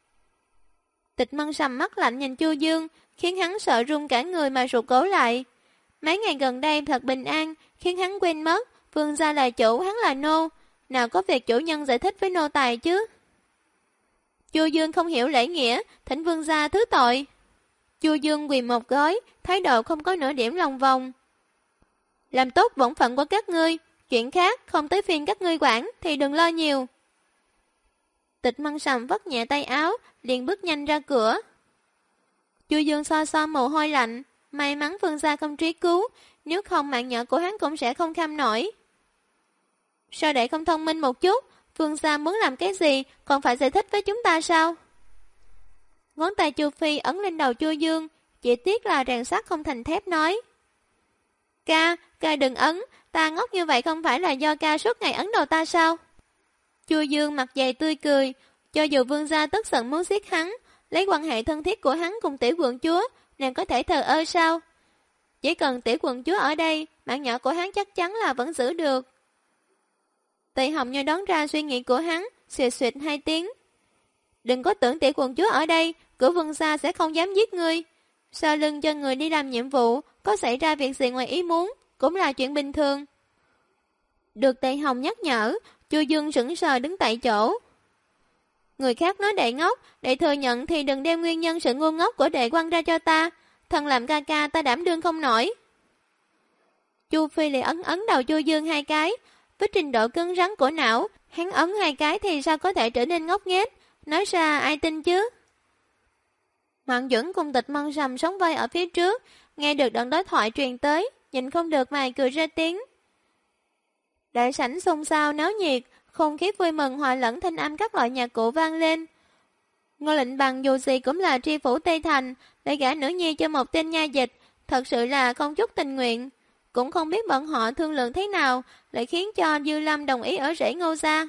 A: Tịch Mân sầm mắt lạnh nhìn Chu Dương, khiến hắn sợ run cả người mà rụt cổ lại. Mấy ngày gần đây thật bình an, khiến hắn quên mất, vương gia là chủ, hắn là nô. Nào có việc chủ nhân giải thích với nô tài chứ? Chu Dương không hiểu lễ nghĩa, thỉnh vương gia thứ tội. Chu Dương quỳ một gối, thái độ không có nửa điểm lòng vòng. Làm tốt bổn phận của các ngươi, chuyện khác không tới phiên các ngươi quản thì đừng lo nhiều. Tịch Mân sầm vất nhẹ tay áo, liền bước nhanh ra cửa. Chu Dương xoa xoa mồ hôi lạnh, may mắn vương gia không truy cứu, nếu không mạng nhỏ của hắn cũng sẽ không kham nổi. Sao đệ không thông minh một chút, vương gia muốn làm cái gì còn phải giải thích với chúng ta sao? Ngón tay Chu Phi ấn lên đầu Chu Dương, chỉ tiếc là rèn sắt không thành thép nói. Ca đừng ấn, ta ngốc như vậy không phải là do ca suốt ngày ấn đầu ta sao? Chu Dương mặt dày tươi cười, cho dù vương gia tức giận muốn giết hắn, lấy quan hệ thân thiết của hắn cùng tiểu quận chúa, nàng có thể thờ ơ sao? Chỉ cần tiểu quận chúa ở đây, mạng nhỏ của hắn chắc chắn là vẫn giữ được. Tỳ Hồng như đoán ra suy nghĩ của hắn, xịt xịt 2 tiếng. Đừng có tưởng tiểu quận chúa ở đây, cửa vương gia sẽ không dám giết ngươi. Sau lưng cho người đi làm nhiệm vụ, có xảy ra việc gì ngoài ý muốn, cũng là chuyện bình thường. Được Tỳ Hồng nhắc nhở, Chu Dương sững sờ đứng tại chỗ. Người khác nói đệ ngốc, đệ thừa nhận thì đừng đem nguyên nhân sự ngu ngốc của đệ quăng ra cho ta. Thần làm ca ta đảm đương không nổi. Chu Phi lại ấn đầu Chu Dương 2 cái. Với trình độ cứng rắn của não, hắn ấn 2 cái thì sao có thể trở nên ngốc nghếch? Nói ra ai tin chứ? Mạn Duẩn cùng Tịch Mân sầm sống vai ở phía trước, nghe được đoạn đối thoại truyền tới, nhìn không được mà cười ra tiếng. Đại sảnh xôn xao náo nhiệt, không khí vui mừng hòa lẫn thanh âm các loại nhạc cụ vang lên. Ngô Lệnh Bằng dù gì cũng là tri phủ Tây Thành, lại gả nữ nhi cho một tên nha dịch, thật sự là không chút tình nguyện. Cũng không biết bọn họ thương lượng thế nào, lại khiến cho Dư Lâm đồng ý ở rễ Ngô gia.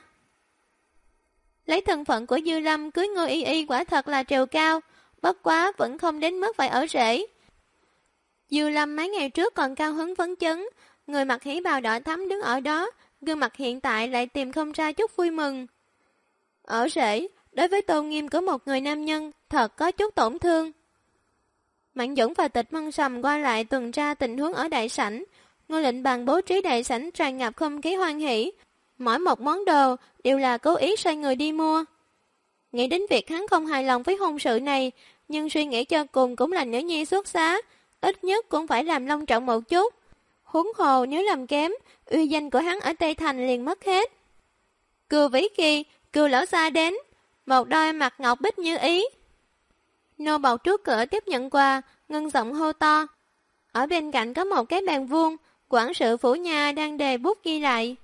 A: Lấy thân phận của Dư Lâm cưới Ngô Y Y quả thật là trèo cao, bất quá vẫn không đến mức phải ở rễ. Dư Lâm mấy ngày trước còn cao hứng phấn chấn, người mặc hỉ bào đỏ thắm đứng ở đó, gương mặt hiện tại lại tìm không ra chút vui mừng. Ở rễ, đối với tôn nghiêm của một người nam nhân, thật có chút tổn thương. Mạn Duẩn và Tịch Mân sầm qua lại tuần tra tình huống ở đại sảnh. Ngô Lệnh Bằng bố trí đại sảnh tràn ngập không khí hoan hỉ. Mỗi một món đồ đều là cố ý sai người đi mua. Nghĩ đến việc hắn không hài lòng với hôn sự này, nhưng suy nghĩ cho cùng cũng là nữ nhi xuất giá, ít nhất cũng phải làm long trọng một chút. Huống hồ nếu làm kém, uy danh của hắn ở Tây Thành liền mất hết. Cừu Vĩ Kỳ, Cừu lão gia đến, một đôi mặt ngọc bích như ý. Nô bọc trước cửa tiếp nhận quà, ngân giọng hô to. Ở bên cạnh có một cái bàn vuông, quản sự phủ nhà đang đề bút ghi lại.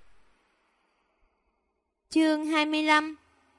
A: Chương 25.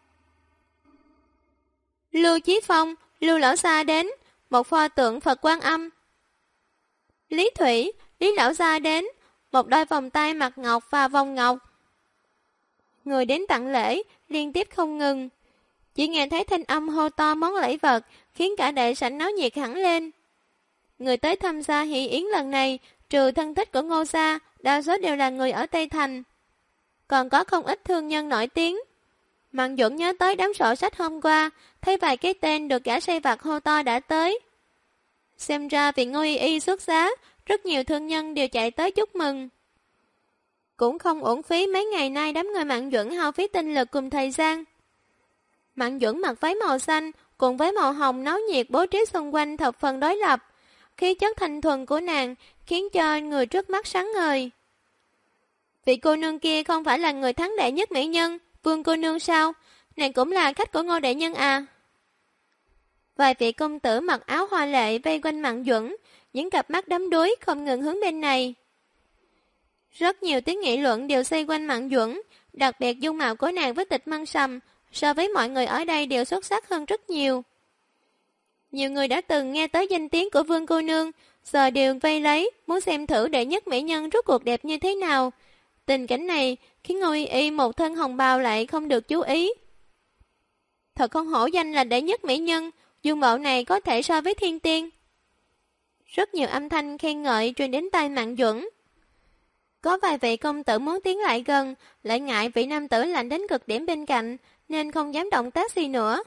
A: Lưu Chí Phong, Lưu lão gia đến, một pho tượng Phật Quan Âm. Lý Thủy, Lý lão gia đến, một đôi vòng tay mặt ngọc và vòng ngọc. Người đến tặng lễ, liên tiếp không ngừng. Chỉ nghe thấy thanh âm hô to món lễ vật, khiến cả đại sảnh náo nhiệt hẳn lên. Người tới tham gia hỷ yến lần này, trừ thân thích của Ngô gia, đa số đều là người ở Tây Thành. Còn có không ít thương nhân nổi tiếng. Mạn Duẩn nhớ tới đám sổ sách hôm qua, thấy vài cái tên được gã sai vặt hô to đã tới. Xem ra vì Ngô Y Y xuất giá, rất nhiều thương nhân đều chạy tới chúc mừng. Cũng không uổng phí mấy ngày nay đám người Mạn Duẩn hao phí tinh lực cùng thời gian. Mạn Duẩn mặc váy màu xanh cùng với màu hồng náo nhiệt bố trí xung quanh thập phần đối lập. Khí chất thanh thuần của nàng khiến cho người trước mắt sáng ngời. Vị cô nương kia không phải là người thắng đệ nhất mỹ nhân, Vương cô nương sao? Nàng cũng là khách của Ngô đại nhân à? Vài vị công tử mặc áo hoa lệ vây quanh Mạn Duẩn, những cặp mắt đắm đuối không ngừng hướng bên này. Rất nhiều tiếng nghị luận đều xoay quanh Mạn Duẩn, đặc biệt dung mạo của nàng với Tịch Mân sầm, so với mọi người ở đây đều xuất sắc hơn rất nhiều. Nhiều người đã từng nghe tới danh tiếng của Vương cô nương, giờ đều vây lấy, muốn xem thử đệ nhất mỹ nhân rốt cuộc đẹp như thế nào. Tình cảnh này khiến Ngô Y Y một thân hồng bào lại không được chú ý. Thật không hổ danh là đệ nhất mỹ nhân, dung mạo này có thể so với thiên tiên. Rất nhiều âm thanh khen ngợi truyền đến tai Mạn Duẩn. Có vài vị công tử muốn tiến lại gần, lại ngại vị nam tử lạnh đến cực điểm bên cạnh, nên không dám động tác gì nữa.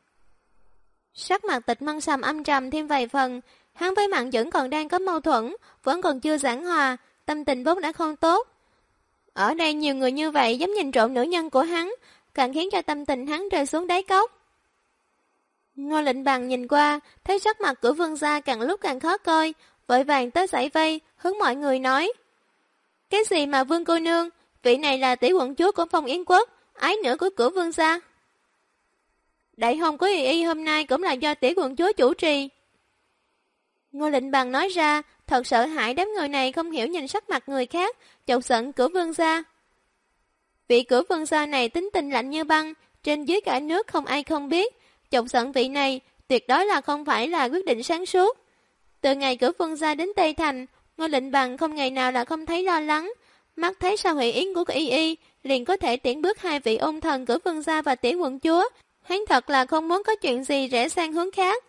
A: Sắc mặt Tịch Mân Sầm âm trầm thêm vài phần, hắn với Mạn Duẩn còn đang có mâu thuẫn, vẫn còn chưa giảng hòa, tâm tình vốn đã không tốt. Ở đây nhiều người như vậy dám nhìn trộm nữ nhân của hắn, càng khiến cho tâm tình hắn rơi xuống đáy cốc. Ngô Lệnh Bằng nhìn qua, thấy sắc mặt của Vương gia càng lúc càng khó coi, vội vàng tới giải vây, hướng mọi người nói. Cái gì mà Vương cô nương, vị này là tỷ quận chúa của Phong Yến Quốc, ái nữ của cửa Vương gia. Đại hôn của Y Y hôm nay cũng là do tỷ quận chúa chủ trì. Ngô Lệnh Bằng nói ra, thật sợ hãi đám người này không hiểu nhìn sắc mặt người khác, chọc giận cửa Vương gia. Vị cửa Vương gia này tính tình lạnh như băng, trên dưới cả nước không ai không biết, chọc giận vị này tuyệt đối là không phải là quyết định sáng suốt. Từ ngày cửa Vương gia đến Tây Thành, Ngô Lệnh Bằng không ngày nào là không thấy lo lắng, mắt thấy sau hỷ yến của Y Y liền có thể tiễn bước hai vị ôn thần cửa Vương gia và tỷ quận chúa, hắn thật là không muốn có chuyện gì rẽ sang hướng khác.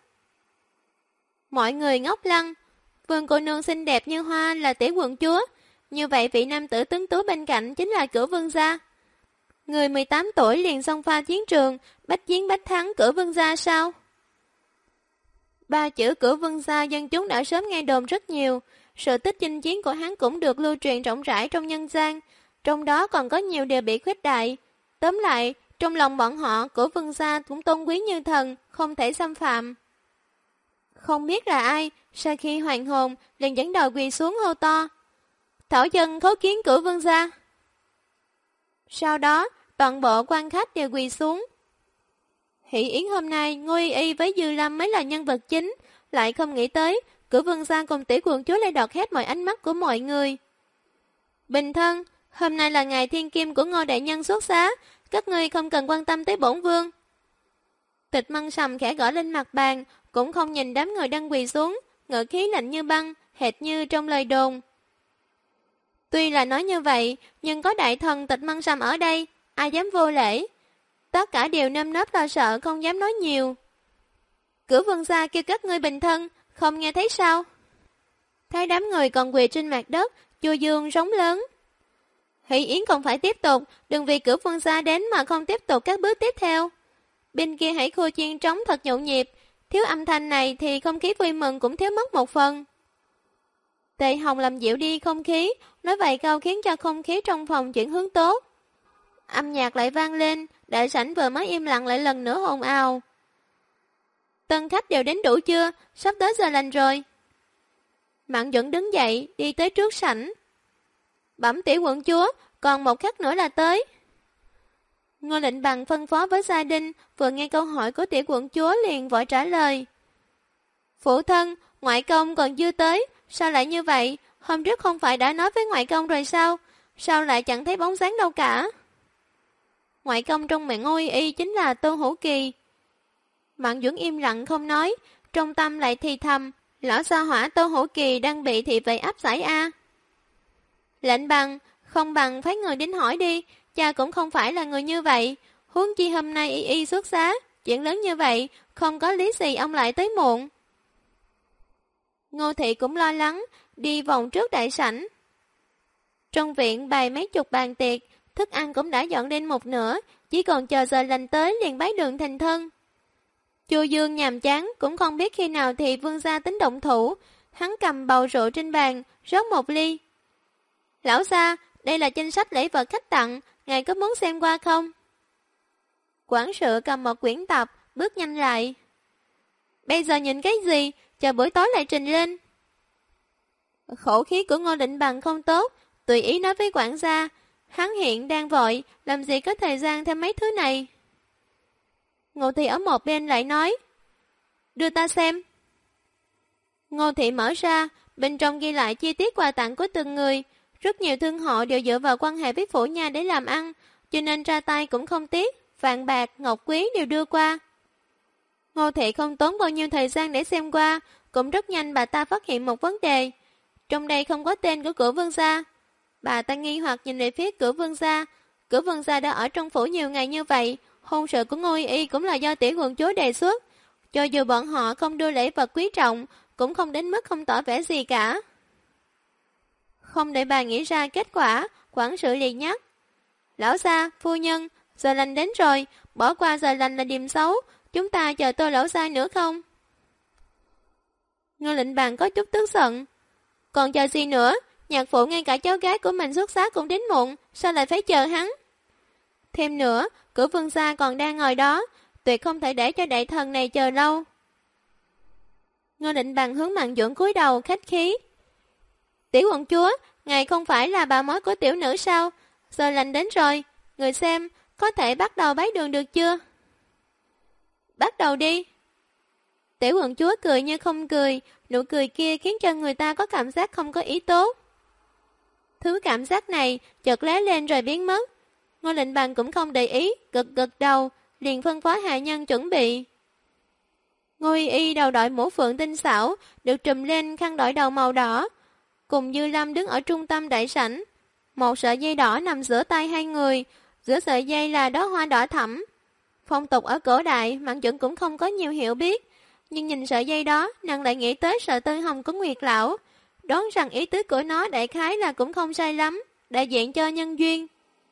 A: Mọi người ngốc lăng, Vương cô nương xinh đẹp như hoa là tỷ quận chúa, như vậy vị nam tử tuấn tú bên cạnh chính là cửa Vương gia. Người 18 tuổi liền xông pha chiến trường, bách chiến bách thắng cửa Vương gia sao? Ba chữ cửa Vương gia dân chúng đã sớm nghe đồn rất nhiều, sự tích chinh chiến của hắn cũng được lưu truyền rộng rãi trong nhân gian, trong đó còn có nhiều điều bị khuếch đại. Tóm lại, trong lòng bọn họ, cửa Vương gia cũng tôn quý như thần, không thể xâm phạm. Không biết là ai, sau khi hoàn hồn, liền dẫn đầu quỳ xuống hô to. Thảo dân khấu kiến cửa Vương gia. Sau đó, toàn bộ quan khách đều quỳ xuống. Hỷ yến hôm nay, Ngô Y Y với Dư Lâm mới là nhân vật chính, lại không nghĩ tới, cửa Vương gia cùng tỷ quận chúa lại đoạt hết mọi ánh mắt của mọi người. Bình thân, hôm nay là ngày thiên kim của Ngô đại nhân xuất giá, các ngươi không cần quan tâm tới bổn vương. Tịch Mân Sầm khẽ gõ lên mặt bàn, cũng không nhìn đám người đang quỳ xuống, ngữ khí lạnh như băng, hệt như trong lời đồn. Tuy là nói như vậy, nhưng có đại thần Tịch Mân Sầm ở đây, ai dám vô lễ. Tất cả đều nơm nớp lo sợ, không dám nói nhiều. Cửa Vương gia kêu các ngươi bình thân, không nghe thấy sao? Thấy đám người còn quỳ trên mặt đất, Chu Dương rống lớn. Hỷ yến còn phải tiếp tục, đừng vì cửa Vương gia đến mà không tiếp tục các bước tiếp theo. Bên kia hãy khu chiên trống thật nhộn nhịp, thiếu âm thanh này thì không khí vui mừng cũng thiếu mất một phần. Tề Hồng làm dịu đi không khí, nói vậy câu khiến cho không khí trong phòng chuyển hướng tốt. Âm nhạc lại vang lên, đại sảnh vừa mới im lặng lại lần nữa ồn ào. Tân khách đều đến đủ chưa? Sắp tới giờ lành rồi. Mạn Duẩn đứng dậy, đi tới trước sảnh. Bẩm tỷ quận chúa, còn một khắc nữa là tới. Ngô Lệnh Bằng phân phó với gia đình, vừa nghe câu hỏi của tỷ quận chúa liền vội trả lời. Phụ thân, ngoại công còn chưa tới, sao lại như vậy? Hôm trước không phải đã nói với ngoại công rồi sao? Sao lại chẳng thấy bóng dáng đâu cả? Ngoại công trong miệng Ngô Y Y chính là Tô Hữu Kỳ. Mạn Duẩn im lặng không nói, trong tâm lại thì thầm, lão gia hỏa Tô Hữu Kỳ đang bị thị vệ áp giải a. Lệnh Bằng, không bằng phái người đến hỏi đi, cha cũng không phải là người như vậy, huống chi hôm nay Y Y xuất giá, chuyện lớn như vậy, không có lý gì ông lại tới muộn. Ngô Thị cũng lo lắng, đi vòng trước đại sảnh. Trong viện bày mấy chục bàn tiệc, thức ăn cũng đã dọn đến một nửa, chỉ còn chờ giờ lành tới liền bái đường thành thân. Chu Dương nhàm chán, cũng không biết khi nào thì Vương gia tính động thủ, hắn cầm bầu rượu trên bàn, rót một ly. Lão gia, đây là danh sách lễ vật khách tặng, ngài có muốn xem qua không? Quản sự cầm một quyển tập, bước nhanh lại. Bây giờ nhìn cái gì, chờ buổi tối lại trình lên. Khẩu khí của Ngô Lệnh Bằng không tốt, tùy ý nói với quản gia, hắn hiện đang vội, làm gì có thời gian thêm mấy thứ này. Ngô Thị ở một bên lại nói, đưa ta xem. Ngô Thị mở ra, bên trong ghi lại chi tiết quà tặng của từng người. Rất nhiều thương họ đều dựa vào quan hệ với phủ nhà để làm ăn, cho nên ra tay cũng không tiếc, vàng bạc, ngọc quý đều đưa qua. Ngô Thị không tốn bao nhiêu thời gian để xem qua, cũng rất nhanh bà ta phát hiện một vấn đề. Trong đây không có tên của Cửu Vương gia. Bà ta nghi hoặc nhìn về phía Cửu Vương gia. Cửu Vương gia đã ở trong phủ nhiều ngày như vậy, hôn sự của Ngô Y Y cũng là do tiểu quận chúa đề xuất. Cho dù bọn họ không đưa lễ vật quý trọng, cũng không đến mức không tỏ vẻ gì cả. Không để bà nghĩ ra kết quả, quản sự liền nhắc. Lão gia, phu nhân, giờ lành đến rồi, bỏ qua giờ lành là điềm xấu, chúng ta chờ tôi lão gia nữa không? Ngô Lệnh Bằng có chút tức giận. Còn chờ gì nữa, nhạc phụ ngay cả cháu gái của mình xuất giá cũng đến muộn, sao lại phải chờ hắn? Thêm nữa, Cửu Vương gia còn đang ngồi đó, tuyệt không thể để cho đại thần này chờ lâu. Ngô Lệnh Bằng hướng Mạn Duẩn cúi đầu khách khí. Tiểu quận chúa, ngài không phải là bà mối của tiểu nữ sao? Giờ lành đến rồi, người xem, có thể bắt đầu bái đường được chưa? Bắt đầu đi. Tiểu quận chúa cười như không cười, nụ cười kia khiến cho người ta có cảm giác không có ý tốt. Thứ cảm giác này chợt lóe lên rồi biến mất. Ngô Lệnh Bằng cũng không để ý, gật gật đầu, liền phân phó hạ nhân chuẩn bị. Ngô Y Y đầu đội mũ phượng tinh xảo, được trùm lên khăn đội đầu màu đỏ, cùng Dư Lâm đứng ở trung tâm đại sảnh. Một sợi dây đỏ nằm giữa tay hai người, giữa sợi dây là đóa hoa đỏ thẫm. Phong tục ở cổ đại, Mạn Duẩn cũng không có nhiều hiểu biết, nhưng nhìn sợi dây đó, nàng lại nghĩ tới sợi tơ hồng của Nguyệt Lão, đoán rằng ý tứ của nó đại khái là cũng không sai lắm, đại diện cho nhân duyên.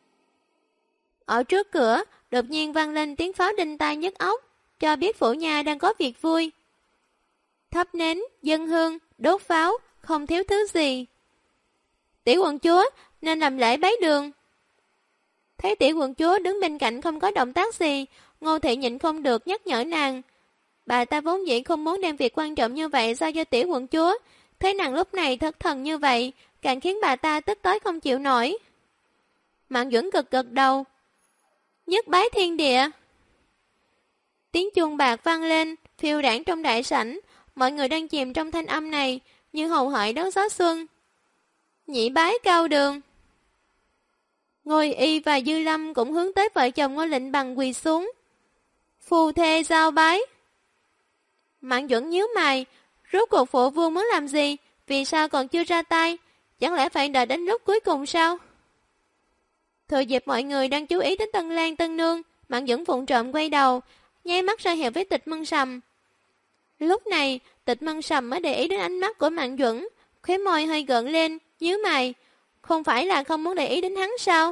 A: Ở trước cửa, đột nhiên vang lên tiếng pháo đinh tai nhức óc, cho biết phủ nhà đang có việc vui. Thắp nến, dâng hương, đốt pháo, không thiếu thứ gì. Tiểu quận chúa nên làm lễ bái đường. Thấy tiểu quận chúa đứng bên cạnh không có động tác gì, Ngô Thị nhịn không được nhắc nhở nàng. Bà ta vốn dĩ không muốn đem việc quan trọng như vậy giao cho tiểu quận chúa, thấy nàng lúc này thất thần như vậy, càng khiến bà ta tức tối không chịu nổi. Mạn Duẩn cực gật đầu. Nhất bái thiên địa. Tiếng chuông bạc vang lên, phiêu đảng trong đại sảnh, mọi người đang chìm trong thanh âm này, như hầu hợi đón gió xuân. Nhị bái cao đường. Ngô Y và Dư Lâm cũng hướng tới vợ chồng Ngô Lệnh Bằng quỳ xuống. Phù thê giao bái. Mạn Duẩn nhíu mày, rốt cuộc phụ vương muốn làm gì, vì sao còn chưa ra tay, chẳng lẽ phải đợi đến lúc cuối cùng sao? Thừa dịp mọi người đang chú ý đến Tân Lan Tân Nương, Mạn Duẩn vụng trộm quay đầu, nháy mắt ra hiệu với Tịch Mân Sầm. Lúc này, Tịch Mân Sầm mới để ý đến ánh mắt của Mạn Duẩn, khóe môi hơi gợn lên, nhíu mày, không phải là không muốn để ý đến hắn sao?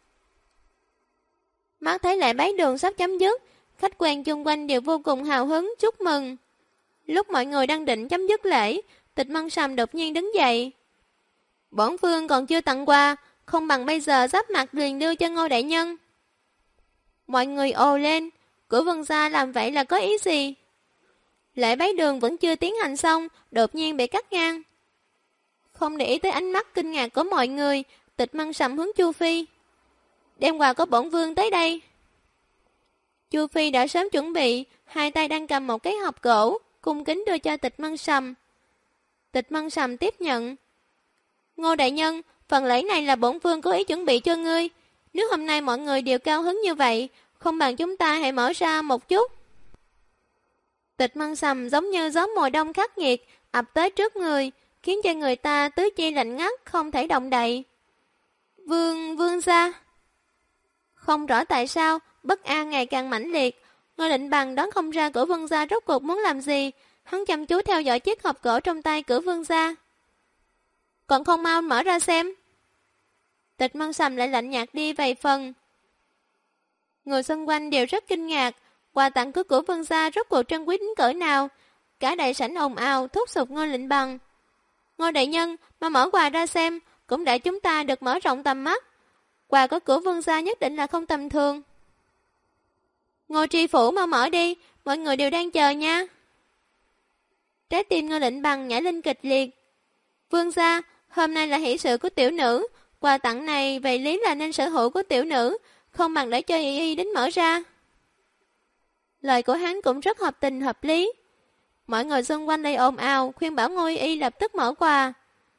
A: Mắt thấy lễ bái đường sắp chấm dứt, khách quen chung quanh đều vô cùng hào hứng chúc mừng. Lúc mọi người đang định chấm dứt lễ, Tịch Mân Sầm đột nhiên đứng dậy. Bổn vương còn chưa tặng quà, không bằng bây giờ giáp mặt liền đưa cho Ngô đại nhân. Mọi người ồ lên, Cửu Vương gia làm vậy là có ý gì? Lễ bái đường vẫn chưa tiến hành xong, đột nhiên bị cắt ngang. Không để ý tới ánh mắt kinh ngạc của mọi người, Tịch Mân Sầm hướng Chu Phi. Đem quà của bổn vương tới đây. Chu Phi đã sớm chuẩn bị, hai tay đang cầm một cái hộp gỗ, cung kính đưa cho Tịch Mân Sầm. Tịch Mân Sầm tiếp nhận. Ngô đại nhân, phần lễ này là bổn vương cố ý chuẩn bị cho ngươi. Nếu hôm nay mọi người đều cao hứng như vậy, không bằng chúng ta hãy mở ra một chút. Tịch Mân Sầm giống như gió mùa đông khắc nghiệt, ập tới trước người, khiến cho người ta tứ chi lạnh ngắt, không thể động đậy. Vương gia. Không rõ tại sao, bất an ngày càng mãnh liệt. Ngô Lệnh Bằng đoán không ra Cửu Vương gia rốt cuộc muốn làm gì. Hắn chăm chú theo dõi chiếc hộp gỗ trong tay Cửu Vương gia. Còn không mau mở ra xem. Tịch Mân Sầm lại lạnh nhạt đi vài phần. Người xung quanh đều rất kinh ngạc. Quà tặng của Cửu Vương gia rốt cuộc trân quý đến cỡ nào. Cả đại sảnh ồn ào thúc giục Ngô Lệnh Bằng. Ngô đại nhân, mà mở quà ra xem, cũng để chúng ta được mở rộng tầm mắt. Quà của Cửu Vương gia nhất định là không tầm thường. Ngô tri phủ mau mở đi, mọi người đều đang chờ nha. Trái tim Ngô Lệnh Bằng nhảy lên kịch liệt. Vương gia, hôm nay là hỷ sự của tiểu nữ, quà tặng này về lý là nên sở hữu của tiểu nữ, không bằng để cho Y Y đến mở ra. Lời của hắn cũng rất hợp tình hợp lý. Mọi người xung quanh đây ồn ào, khuyên bảo Ngô Y lập tức mở quà.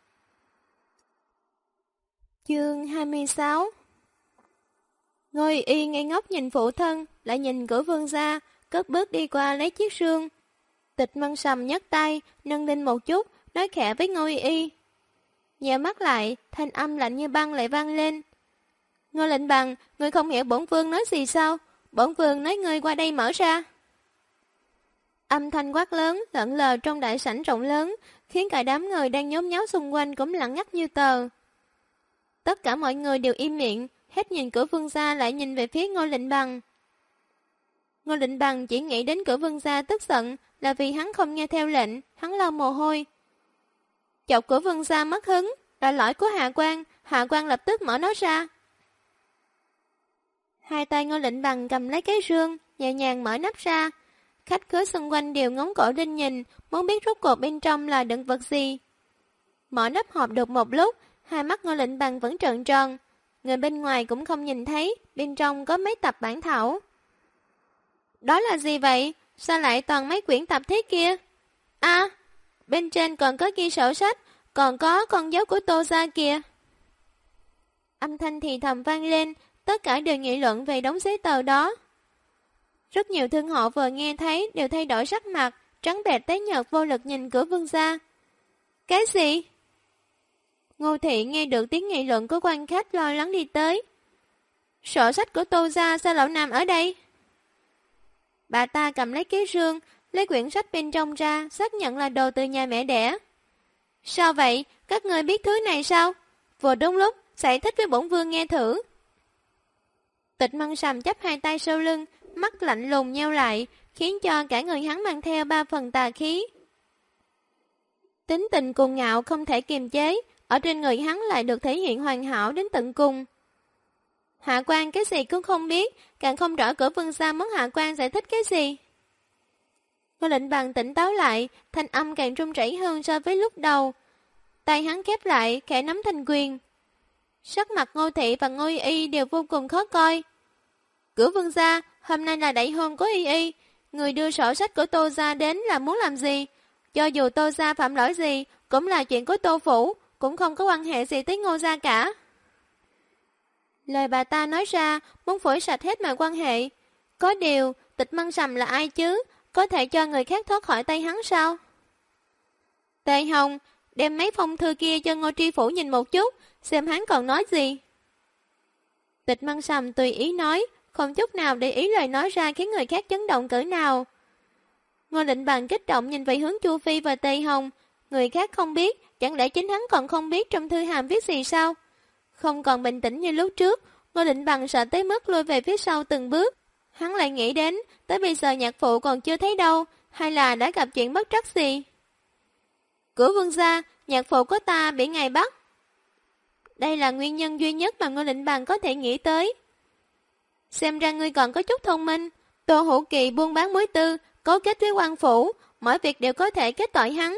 A: Chương 26. Ngô Y ngây ngốc nhìn phụ thân, lại nhìn Cửu Vương gia, cất bước đi qua lấy chiếc sương. Tịch Mân Sầm nhấc tay, nâng lên một chút, nói khẽ với Ngô Y Y. Nheo mắt lại, thanh âm lạnh như băng lại vang lên. Ngô Lệnh Bằng, ngươi không hiểu bổn vương nói gì sao? Bổn vương nói ngươi qua đây mở ra. Âm thanh quát lớn, lợn lờ trong đại sảnh rộng lớn, khiến cả đám người đang nhốn nháo xung quanh cũng lặng ngắt như tờ. Tất cả mọi người đều im miệng, hết nhìn cửa vương gia lại nhìn về phía Ngô Lệnh Bằng. Ngô Lệnh Bằng chỉ nghĩ đến cửa vương gia tức giận là vì hắn không nghe theo lệnh, hắn lau mồ hôi. Chọc cửa vương gia mất hứng, là lỗi của Hạ Quan lập tức mở nó ra. Hai tay Ngô Lệnh Bằng cầm lấy cái rương, nhẹ nhàng mở nắp ra. Khách khứa xung quanh đều ngóng cổ lên nhìn, muốn biết rốt cuộc bên trong là đựng vật gì. Mở nắp hộp được một lúc, hai mắt Ngô Lệnh Bằng vẫn trợn tròn. Người bên ngoài cũng không nhìn thấy, bên trong có mấy tập bản thảo. Đó là gì vậy? Sao lại toàn mấy quyển tập thế kia? À, bên trên còn có ghi sổ sách, còn có con dấu của Tô gia kìa. Âm thanh thì thầm vang lên, tất cả đều nghị luận về đống giấy tờ đó. Rất nhiều thương hộ vừa nghe thấy đều thay đổi sắc mặt, trắng bệch tái nhợt vô lực nhìn cửa vương gia. Cái gì? Ngô Thị nghe được tiếng nghị luận của quan khách lo lắng đi tới. Sổ sách của Tô gia sao lão Nam ở đây? Bà ta cầm lấy cái rương, lấy quyển sách bên trong ra, xác nhận là đồ từ nhà mẹ đẻ. Sao vậy? Các ngươi biết thứ này sao? Vừa đúng lúc, giải thích với bổn vương nghe thử. Tịch Mân Sầm chắp hai tay sau lưng, mắt lạnh lùng nheo lại, khiến cho cả người hắn mang theo ba phần tà khí. Tính tình cuồng ngạo không thể kiềm chế, ở trên người hắn lại được thể hiện hoàn hảo đến tận cùng. Hạ quan cái gì cũng không biết, càng không rõ cửa vương gia muốn hạ quan giải thích cái gì. Ngô Lệnh Bằng tỉnh táo lại, thanh âm càng run rẩy hơn so với lúc đầu. Tay hắn khép lại, khẽ nắm thành quyền. Sắc mặt Ngô Thị và Ngô Y Y đều vô cùng khó coi. Cửa vương gia, hôm nay là đại hôn của Y Y, người đưa sổ sách của Tô gia đến là muốn làm gì? Cho dù Tô gia phạm lỗi gì, cũng là chuyện của Tô phủ, cũng không có quan hệ gì tới Ngô gia cả. Lời bà ta nói ra, muốn phủi sạch hết mọi quan hệ. Có điều, Tịch Mân Sầm là ai chứ? Có thể cho người khác thoát khỏi tay hắn sao? Tề Hồng, đem mấy phong thư kia cho Ngô Tri Phủ nhìn một chút, xem hắn còn nói gì. Tịch Mân Sầm tùy ý nói, không chút nào để ý lời nói ra khiến người khác chấn động cỡ nào. Ngô Lệnh Bằng kích động nhìn về hướng Chu Phi và Tề Hồng. Người khác không biết, chẳng lẽ chính hắn còn không biết trong thư hàm viết gì sao? Không còn bình tĩnh như lúc trước, Ngô Lệnh Bằng sợ tới mức lùi về phía sau từng bước. Hắn lại nghĩ đến, tới bây giờ nhạc phụ còn chưa thấy đâu, hay là đã gặp chuyện bất trắc gì? Cửa vương gia, nhạc phụ của ta bị ngài bắt. Đây là nguyên nhân duy nhất mà Ngô Lệnh Bằng có thể nghĩ tới. Xem ra ngươi còn có chút thông minh. Tô Hữu Kỳ buôn bán muối tư, cấu kết với quan phủ, mọi việc đều có thể kết tội hắn.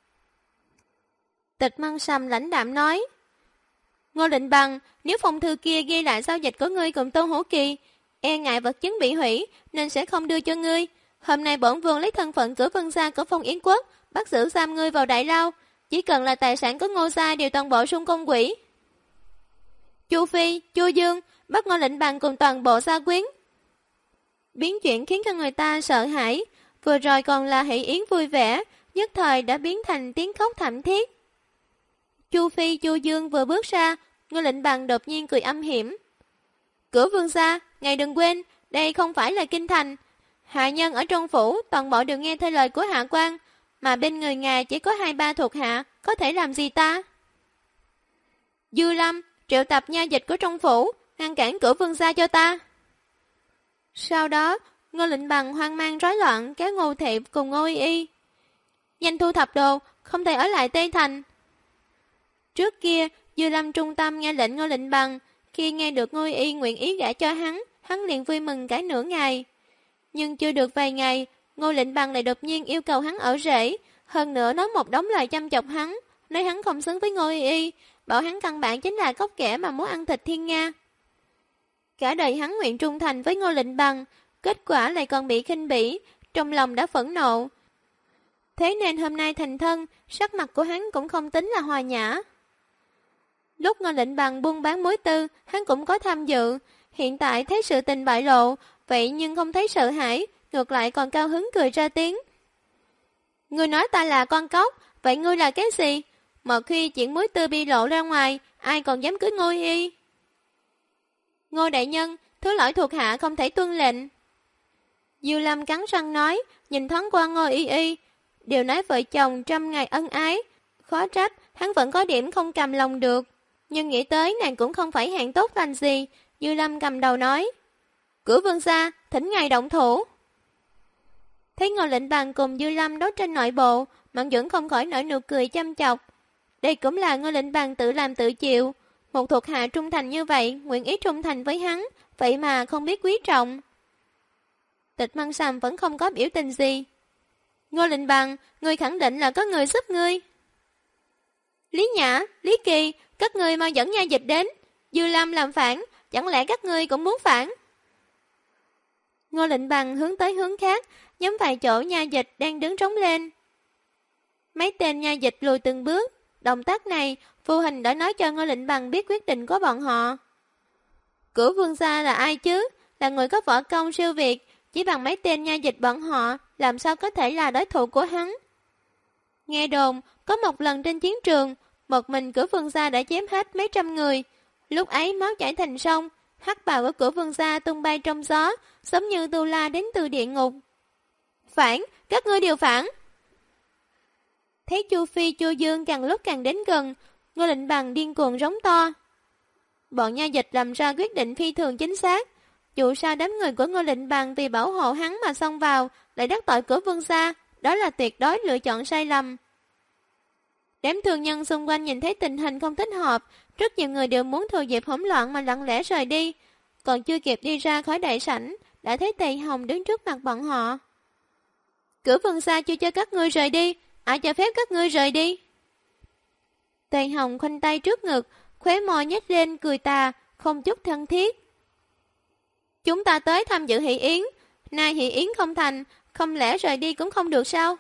A: Tịch Mân Sầm lãnh đạm nói. Ngô Lệnh Bằng, nếu phong thư kia ghi lại giao dịch của ngươi cùng Tô Hữu Kỳ, e ngại vật chứng bị hủy nên sẽ không đưa cho ngươi. Hôm nay bổn vương lấy thân phận cửa vương gia của Phong Yến Quốc, bắt giữ giam ngươi vào đại lao. Chỉ cần là tài sản của Ngô gia đều toàn bộ sung công quỹ. Chu Phi, Chu Dương, bắt Ngô Lệnh Bằng cùng toàn bộ gia quyến. Biến chuyển khiến cho người ta sợ hãi. Vừa rồi còn là hỷ yến vui vẻ, nhất thời đã biến thành tiếng khóc thảm thiết. Chu Phi, Chu Dương vừa bước ra, Ngô Lệnh Bằng đột nhiên cười âm hiểm. Cửa vương gia, ngài đừng quên, đây không phải là kinh thành. Hạ nhân ở trong phủ, toàn bộ đều nghe theo lời của hạ quan, mà bên người ngài chỉ có 2-3 thuộc hạ, có thể làm gì ta? Dư Lâm, triệu tập nha dịch của trong phủ, ngăn cản cửa vương gia cho ta. Sau đó, Ngô Lệnh Bằng hoang mang rối loạn kéo Ngô Thị cùng Ngô Y Y. Nhanh thu thập đồ, không thể ở lại Tây Thành. Trước kia, Dư Lâm trung tâm nghe lệnh Ngô Lệnh Bằng, khi nghe được Ngô Y Y nguyện ý gả cho hắn liền vui mừng cả nửa ngày. Nhưng chưa được vài ngày, Ngô Lệnh Bằng lại đột nhiên yêu cầu hắn ở rể, hơn nữa nói một đống lời chăm chọc hắn, nói hắn không xứng với Ngô Y Y, bảo hắn căn bản chính là cóc kẻ mà muốn ăn thịt thiên nga. Cả đời hắn nguyện trung thành với Ngô Lệnh Bằng, kết quả lại còn bị khinh bỉ, trong lòng đã phẫn nộ. Thế nên hôm nay thành thân, sắc mặt của hắn cũng không tính là hòa nhã. Lúc Ngô Lệnh Bằng buôn bán muối tư, hắn cũng có tham dự. Hiện tại thấy sự tình bại lộ, vậy nhưng không thấy sợ hãi, ngược lại còn cao hứng cười ra tiếng. Ngươi nói ta là con cóc, vậy ngươi là cái gì? Một khi chuyện muối tư bị lộ ra ngoài, ai còn dám cưới Ngô Y? Ngô đại nhân, thứ lỗi thuộc hạ không thể tuân lệnh. Diêu Lâm cắn răng nói, nhìn thoáng qua Ngô Y. Điều nói vợ chồng trăm ngày ân ái, khó trách, hắn vẫn có điểm không cầm lòng được. Nhưng nghĩ tới nàng cũng không phải hạng tốt lành gì, Diêu Lâm cầm đầu nói. Cửu vương gia, thỉnh ngài động thủ. Thấy Ngô Lệnh Bằng cùng Diêu Lâm đấu tranh nội bộ, Mạn Duẩn không khỏi nở nụ cười chăm chọc. Đây cũng là Ngô Lệnh Bằng tự làm tự chịu. Một thuộc hạ trung thành như vậy, nguyện ý trung thành với hắn, vậy mà không biết quý trọng. Tịch Măng Sầm vẫn không có biểu tình gì. Ngô Lệnh Bằng, ngươi khẳng định là có người giúp ngươi. Lý Nhã, Lý Kỳ, các ngươi mau dẫn nha dịch đến. Dư Lâm làm phản, chẳng lẽ các ngươi cũng muốn phản? Ngô Lệnh Bằng hướng tới hướng khác, nhắm vài chỗ nha dịch đang đứng trống lên. Mấy tên nha dịch lùi từng bước, động tác này, Phu Hình đã nói cho Ngô Lệnh Bằng biết quyết định của bọn họ. Cửu vương gia là ai chứ? Là người có võ công siêu việt, chỉ bằng mấy tên nha dịch bọn họ, làm sao có thể là đối thủ của hắn? Nghe đồn, có một lần trên chiến trường, một mình Cửu vương gia đã chém hết mấy trăm người. Lúc ấy máu chảy thành sông, hắc bào của Cửu vương gia tung bay trong gió, giống như tu la đến từ địa ngục. Phản, các ngươi đều phản. Thấy Chu Phi, Chu Dương càng lúc càng đến gần, Ngô Lệnh Bằng điên cuồng rống to. Bọn nha dịch làm ra quyết định phi thường chính xác. Dù sao đám người của Ngô Lệnh Bằng vì bảo hộ hắn mà xông vào, lại đắc tội Cửu vương gia, đó là tuyệt đối lựa chọn sai lầm. Đám thương nhân xung quanh nhìn thấy tình hình không thích hợp, rất nhiều người đều muốn thừa dịp hỗn loạn mà lặng lẽ rời đi. Còn chưa kịp đi ra khỏi đại sảnh, đã thấy Tề Hồng đứng trước mặt bọn họ. Cửu vương gia chưa cho các ngươi rời đi, ai cho phép các ngươi rời đi? Tề Hồng khoanh tay trước ngực, khóe môi nhếch lên cười tà, không chút thân thiết. Chúng ta tới tham dự hỷ yến, nay hỷ yến không thành, không lẽ rời đi cũng không được sao?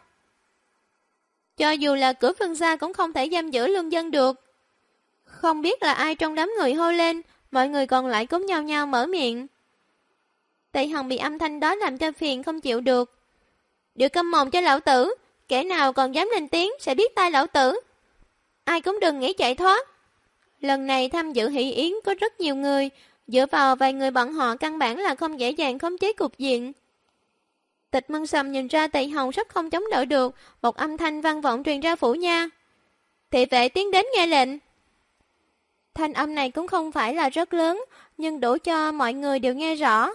A: Cho dù là Cửu vương gia cũng không thể giam giữ lương dân được. Không biết là ai trong đám người hô lên, mọi người còn lại cũng nhao nhao mở miệng. Tề Hồng bị âm thanh đó làm cho phiền không chịu được. Điều câm mồm cho lão tử, kẻ nào còn dám lên tiếng sẽ biết tai lão tử. Ai cũng đừng nghĩ chạy thoát. Lần này tham dự hỷ yến có rất nhiều người, dựa vào vài người bọn họ căn bản là không dễ dàng khống chế cục diện. Tịch Mân Sầm nhìn ra Tề Hồng sắp không chống đỡ được, một âm thanh vang vọng truyền ra phủ nha. Thị vệ tiến đến nghe lệnh. Thanh âm này cũng không phải là rất lớn, nhưng đủ cho mọi người đều nghe rõ.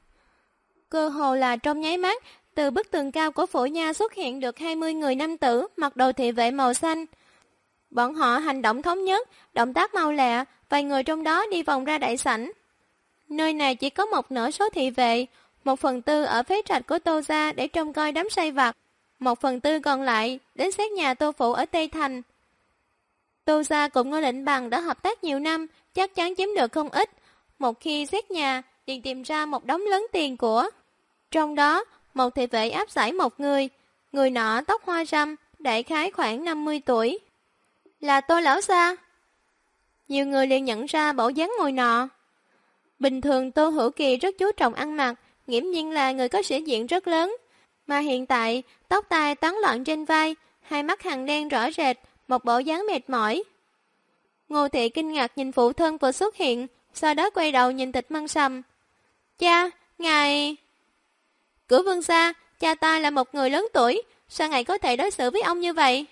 A: Cơ hồ là trong nháy mắt, từ bức tường cao của phủ nha xuất hiện được 20 người nam tử mặc đồ thị vệ màu xanh. Bọn họ hành động thống nhất, động tác mau lẹ, vài người trong đó đi vòng ra đại sảnh. Nơi này chỉ có một nửa số thị vệ, 1/4 ở phế trạch của Tô gia để trông coi đám say vặt, 1/4 còn lại đến xét nhà Tô phụ ở Tây Thành. Tô gia cùng Ngô Lệnh Bằng đã hợp tác nhiều năm, chắc chắn chiếm được không ít. Một khi xét nhà, liền tìm ra một đống lớn tiền của. Trong đó, một thị vệ áp giải một người nọ tóc hoa râm, đại khái khoảng 50 tuổi. Là Tô lão gia. Nhiều người liền nhận ra bộ dáng người nọ. Bình thường Tô Hữu Kỳ rất chú trọng ăn mặc, nghiễm nhiên là người có sĩ diện rất lớn. Mà hiện tại, tóc tai tán loạn trên vai, hai mắt hằn đen rõ rệt, một bộ dáng mệt mỏi. Ngô Thị kinh ngạc nhìn phụ thân vừa xuất hiện, sau đó quay đầu nhìn Tịch Mân Sầm. Cha, ngài... Cửu vương gia, cha ta là một người lớn tuổi, sao ngài có thể đối xử với ông như vậy?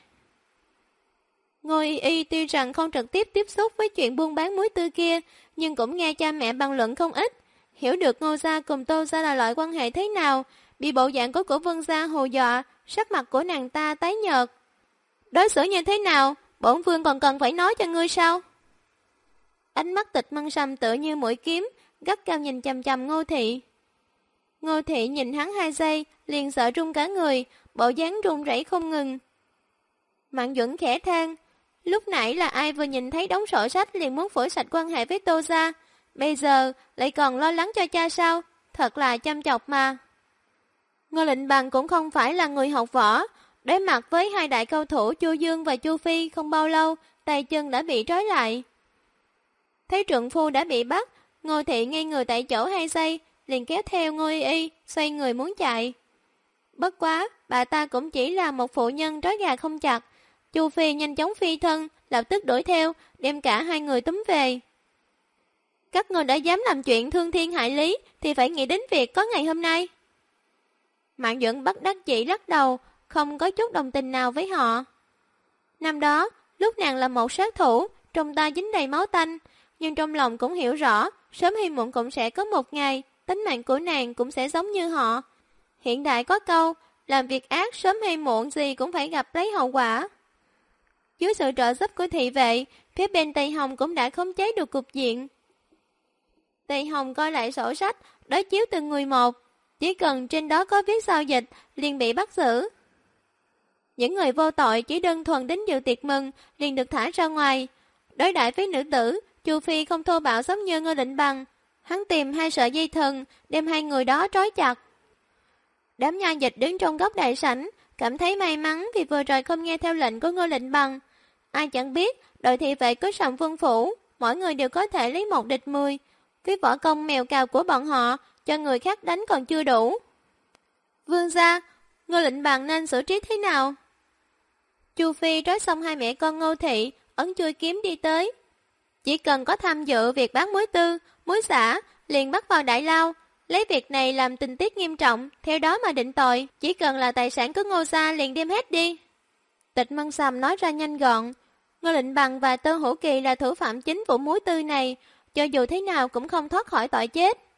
A: Ngô Y tuy rằng không trực tiếp tiếp xúc với chuyện buôn bán muối tư kia, nhưng cũng nghe cha mẹ bàn luận không ít, hiểu được Ngô gia cùng Tô gia là loại quan hệ thế nào, bị bộ dạng của Cửu vương gia hù dọa, sắc mặt của nàng ta tái nhợt. Đối xử như thế nào, bổn vương còn cần phải nói cho ngươi sao? Ánh mắt Tịch Mân Sầm tựa như mũi kiếm, gắt cao nhìn chằm chằm Ngô Thị. Ngô Thị nhìn hắn 2 giây, liền sợ run cả người, bộ dáng run rẩy không ngừng. Mạn Duẩn khẽ than, lúc nãy là ai vừa nhìn thấy đống sổ sách liền muốn phủi sạch quan hệ với Tô gia, bây giờ lại còn lo lắng cho cha sao, thật là chăm chọc mà. Ngô Lệnh Bằng cũng không phải là người học võ, đối mặt với hai đại cao thủ Chu Dương và Chu Phi không bao lâu, tay chân đã bị trói lại. Thấy trượng phu đã bị bắt, Ngô Thị ngây người tại chỗ 2 giây, liền kéo theo Ngô Y xoay người muốn chạy. Bất quá, bà ta cũng chỉ là một phụ nhân trói gà không chặt. Chu Phi nhanh chóng phi thân, lập tức đuổi theo, đem cả hai người túm về. Các ngươi đã dám làm chuyện thương thiên hại lý, thì phải nghĩ đến việc có ngày hôm nay. Mạn Duẩn bất đắc dĩ lắc đầu, không có chút đồng tình nào với họ. Năm đó, lúc nàng là một sát thủ, trong tay dính đầy máu tanh, nhưng trong lòng cũng hiểu rõ, sớm hay muộn cũng sẽ có một ngày, tính mạng của nàng cũng sẽ giống như họ. Hiện đại có câu, làm việc ác sớm hay muộn gì cũng phải gặp lấy hậu quả. Dưới sự trợ giúp của thị vệ, phía bên Tây Hồng cũng đã khống chế được cục diện. Tây Hồng coi lại sổ sách, đối chiếu từng người một, chỉ cần trên đó có viết giao dịch, liền bị bắt giữ. Những người vô tội chỉ đơn thuần đến dự tiệc mừng, liền được thả ra ngoài. Đối đãi với nữ tử, Chu Phi không thô bạo giống như Ngô Lệnh Bằng. Hắn tìm hai sợi dây thừng, đem hai người đó trói chặt. Đám nha dịch đứng trong góc đại sảnh, cảm thấy may mắn vì vừa rồi không nghe theo lệnh của Ngô Lệnh Bằng. Ai chẳng biết, đội thị vệ có Sầm Vương Phủ, mỗi người đều có thể lấy 1 địch 10. Với võ công mèo cào của bọn họ, cho người khác đánh còn chưa đủ. Vương gia, Ngô Lệnh Bằng nên xử trí thế nào? Chu Phi trói xong hai mẹ con Ngô Thị, ấn chui kiếm đi tới. Chỉ cần có tham dự việc bán muối tư, muối xả, liền bắt vào đại lao. Lấy việc này làm tình tiết nghiêm trọng, theo đó mà định tội. Chỉ cần là tài sản của Ngô gia liền đem hết đi. Tịch Mân Sầm nói ra nhanh gọn. Ngô Lệnh Bằng và Tô Hữu Kỳ là thủ phạm chính vụ muối tư này, cho dù thế nào cũng không thoát khỏi tội chết.